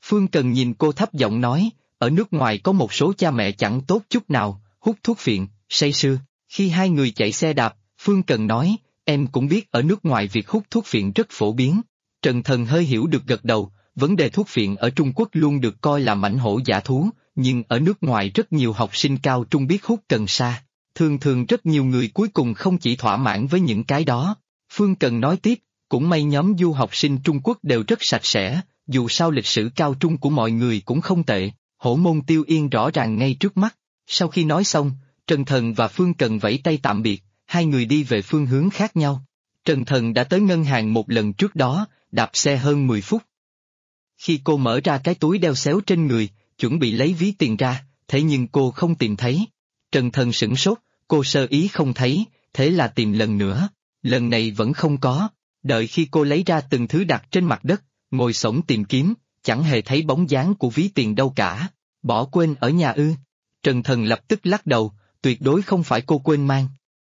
Phương Cần nhìn cô thấp giọng nói, ở nước ngoài có một số cha mẹ chẳng tốt chút nào, hút thuốc phiện, say sưa. Khi hai người chạy xe đạp, Phương Cần nói, em cũng biết ở nước ngoài việc hút thuốc phiện rất phổ biến. Trần Thần hơi hiểu được gật đầu, vấn đề thuốc phiện ở Trung Quốc luôn được coi là mãnh hổ dã thú, nhưng ở nước ngoài rất nhiều học sinh cao trung biết hút cần sa. Thường thường rất nhiều người cuối cùng không chỉ thỏa mãn với những cái đó. Phương Cần nói tiếp, cũng may nhóm du học sinh Trung Quốc đều rất sạch sẽ, dù sao lịch sử cao trung của mọi người cũng không tệ, hổ môn Tiêu Yên rõ ràng ngay trước mắt. Sau khi nói xong, Trần Thần và Phương Cần vẫy tay tạm biệt, hai người đi về phương hướng khác nhau. Trần Thần đã tới ngân hàng một lần trước đó, đạp xe hơn 10 phút. Khi cô mở ra cái túi đeo xéo trên người, chuẩn bị lấy ví tiền ra, thế nhưng cô không tìm thấy. Trần Thần sửng sốt, cô sơ ý không thấy, thế là tìm lần nữa. Lần này vẫn không có. Đợi khi cô lấy ra từng thứ đặt trên mặt đất, ngồi xổm tìm kiếm, chẳng hề thấy bóng dáng của ví tiền đâu cả. Bỏ quên ở nhà ư? Trần Thần lập tức lắc đầu, tuyệt đối không phải cô quên mang.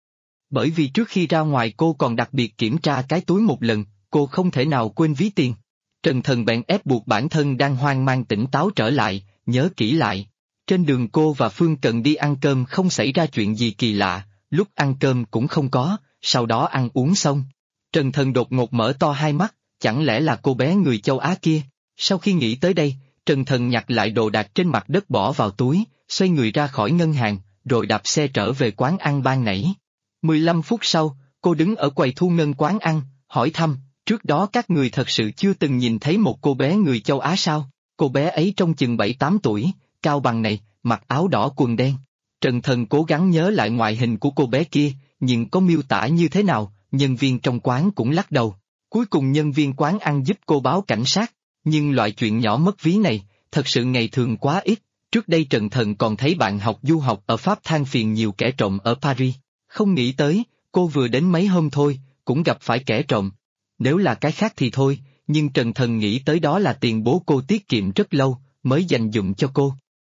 Bởi vì trước khi ra ngoài cô còn đặc biệt kiểm tra cái túi một lần, cô không thể nào quên ví tiền. Trần Thần bèn ép buộc bản thân đang hoang mang tỉnh táo trở lại, nhớ kỹ lại. Trên đường cô và Phương Cần đi ăn cơm không xảy ra chuyện gì kỳ lạ, lúc ăn cơm cũng không có, sau đó ăn uống xong. Trần Thần đột ngột mở to hai mắt, chẳng lẽ là cô bé người châu Á kia? Sau khi nghĩ tới đây, Trần Thần nhặt lại đồ đạc trên mặt đất bỏ vào túi, xoay người ra khỏi ngân hàng, rồi đạp xe trở về quán ăn ban nãy. 15 phút sau, cô đứng ở quầy thu ngân quán ăn, hỏi thăm, trước đó các người thật sự chưa từng nhìn thấy một cô bé người châu Á sao? Cô bé ấy trông chừng 7-8 tuổi, cao bằng này, mặc áo đỏ quần đen. Trần Thần cố gắng nhớ lại ngoại hình của cô bé kia, nhưng có miêu tả như thế nào, nhân viên trong quán cũng lắc đầu. Cuối cùng nhân viên quán ăn giúp cô báo cảnh sát, nhưng loại chuyện nhỏ mất ví này, thật sự ngày thường quá ít. Trước đây Trần Thần còn thấy bạn học du học ở Pháp than phiền nhiều kẻ trộm ở Paris. Không nghĩ tới, cô vừa đến mấy hôm thôi, cũng gặp phải kẻ trộm. Nếu là cái khác thì thôi, nhưng Trần Thần nghĩ tới đó là tiền bố cô tiết kiệm rất lâu, mới dành dụm cho cô.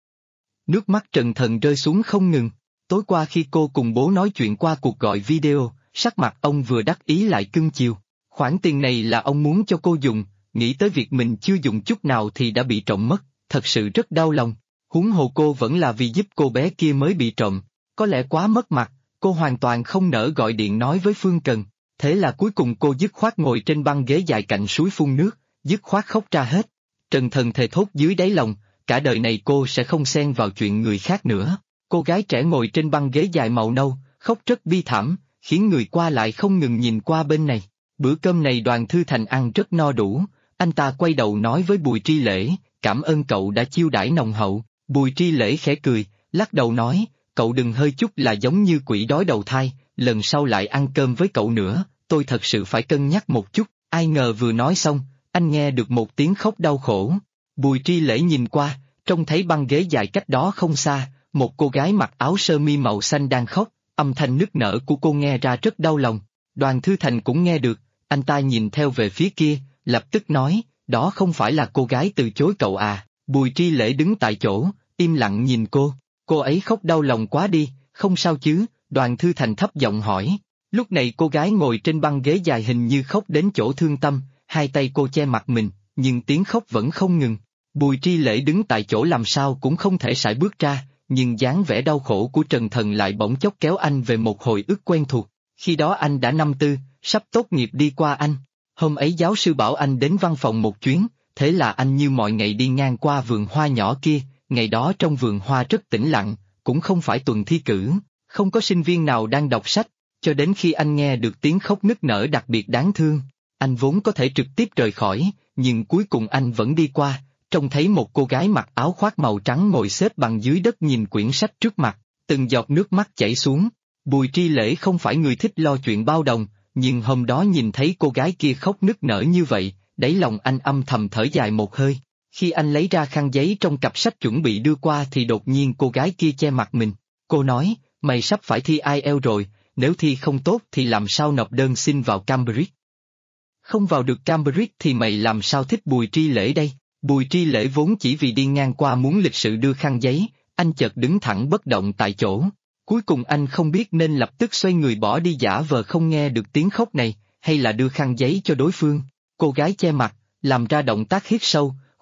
Nước mắt Trần Thần rơi xuống không ngừng. Tối qua khi cô cùng bố nói chuyện qua cuộc gọi video, sắc mặt ông vừa đắc ý lại cưng chiều. Khoản tiền này là ông muốn cho cô dùng, nghĩ tới việc mình chưa dùng chút nào thì đã bị trộm mất, thật sự rất đau lòng. Huống hồ cô vẫn là vì giúp cô bé kia mới bị trộm, có lẽ quá mất mặt, cô hoàn toàn không nỡ gọi điện nói với Phương Cần. Thế là cuối cùng cô dứt khoát ngồi trên băng ghế dài cạnh suối phun nước, dứt khoát khóc ra hết. Trần Thần thề thốt dưới đáy lòng, cả đời này cô sẽ không xen vào chuyện người khác nữa. Cô gái trẻ ngồi trên băng ghế dài màu nâu, khóc rất bi thảm, khiến người qua lại không ngừng nhìn qua bên này. Bữa cơm này Đoàn Thư Thành ăn rất no đủ, anh ta quay đầu nói với Bùi Tri Lễ, cảm ơn cậu đã chiêu đãi nồng hậu. Bùi Tri Lễ khẽ cười, lắc đầu nói, cậu đừng hơi chút là giống như quỷ đói đầu thai, lần sau lại ăn cơm với cậu nữa, tôi thật sự phải cân nhắc một chút. Ai ngờ vừa nói xong, anh nghe được một tiếng khóc đau khổ. Bùi Tri Lễ nhìn qua, trông thấy băng ghế dài cách đó không xa, một cô gái mặc áo sơ mi màu xanh đang khóc, âm thanh nức nở của cô nghe ra rất đau lòng. Đoàn Thư Thành cũng nghe được, anh ta nhìn theo về phía kia, lập tức nói, đó không phải là cô gái từ chối cậu à? Bùi Tri Lễ đứng tại chỗ, im lặng nhìn cô ấy khóc đau lòng quá đi, không sao chứ? Đoàn Thư Thành thấp giọng hỏi. Lúc này cô gái ngồi trên băng ghế dài hình như khóc đến chỗ thương tâm, hai tay cô che mặt mình, nhưng tiếng khóc vẫn không ngừng. Bùi Tri Lễ đứng tại chỗ làm sao cũng không thể sải bước ra, nhưng dáng vẻ đau khổ của Trần Thần lại bỗng chốc kéo anh về một hồi ức quen thuộc. Khi đó anh đã năm tư, sắp tốt nghiệp đi qua anh. Hôm ấy giáo sư bảo anh đến văn phòng một chuyến, thế là anh như mọi ngày đi ngang qua vườn hoa nhỏ kia, ngày đó trong vườn hoa rất tĩnh lặng, cũng không phải tuần thi cử, không có sinh viên nào đang đọc sách, cho đến khi anh nghe được tiếng khóc nức nở đặc biệt đáng thương. Anh vốn có thể trực tiếp rời khỏi, nhưng cuối cùng anh vẫn đi qua, trông thấy một cô gái mặc áo khoác màu trắng ngồi xếp bằng dưới đất nhìn quyển sách trước mặt, từng giọt nước mắt chảy xuống. Bùi Tri Lễ không phải người thích lo chuyện bao đồng, nhưng hôm đó nhìn thấy cô gái kia khóc nức nở như vậy, đáy lòng anh âm thầm thở dài một hơi. Khi anh lấy ra khăn giấy trong cặp sách chuẩn bị đưa qua thì đột nhiên cô gái kia che mặt mình. Cô nói, mày sắp phải thi IELTS rồi, nếu thi không tốt thì làm sao nộp đơn xin vào Cambridge? Không vào được Cambridge thì mày làm sao thích Bùi Tri Lễ đây? Bùi Tri Lễ vốn chỉ vì đi ngang qua muốn lịch sự đưa khăn giấy, anh chợt đứng thẳng bất động tại chỗ. Cuối cùng anh không biết nên lập tức xoay người bỏ đi giả vờ không nghe được tiếng khóc này, hay là đưa khăn giấy cho đối phương. Cô gái che mặt, làm ra động tác hít sâu,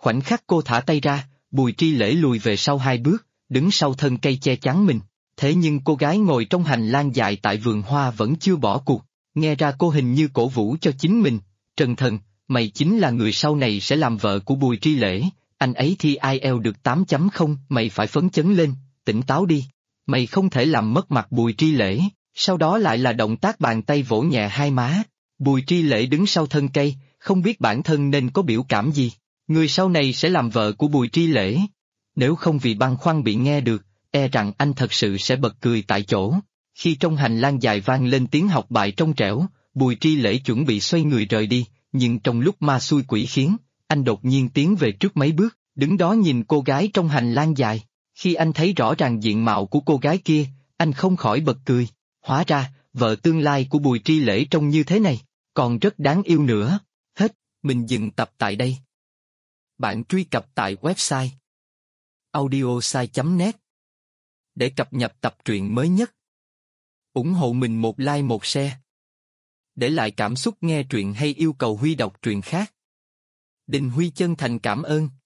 Khoảnh khắc cô thả tay ra, Bùi Tri Lễ lùi về sau 2 bước, đứng sau thân cây che chắn mình. Thế nhưng cô gái ngồi trong hành lang dài tại vườn hoa vẫn chưa bỏ cuộc, nghe ra cô hình như cổ vũ cho chính mình. Trần Thần, mày chính là người sau này sẽ làm vợ của Bùi Tri Lễ, anh ấy thi IELTS được 8.0, mày phải phấn chấn lên, tỉnh táo đi. Mày không thể làm mất mặt Bùi Tri Lễ, sau đó lại là động tác bàn tay vỗ nhẹ hai má. Bùi Tri Lễ đứng sau thân cây, không biết bản thân nên có biểu cảm gì. Người sau này sẽ làm vợ của Bùi Tri Lễ. Nếu không vì băn khoăn bị nghe được, e rằng anh thật sự sẽ bật cười tại chỗ. Khi trong hành lang dài vang lên tiếng học bài trong trẻo, Bùi Tri Lễ chuẩn bị xoay người rời đi, nhưng trong lúc ma xui quỷ khiến, anh đột nhiên tiến về trước mấy bước, đứng đó nhìn cô gái trong hành lang dài. Khi anh thấy rõ ràng diện mạo của cô gái kia, anh không khỏi bật cười. Hóa ra, vợ tương lai của Bùi Tri Lễ trông như thế này, còn rất đáng yêu nữa. Hết, mình dừng tập tại đây. Bạn truy cập tại website audiosai.net để cập nhật tập truyện mới nhất. Ủng hộ mình một like một share. Để lại cảm xúc nghe truyện hay yêu cầu Huy đọc truyện khác. Đình Huy chân thành cảm ơn.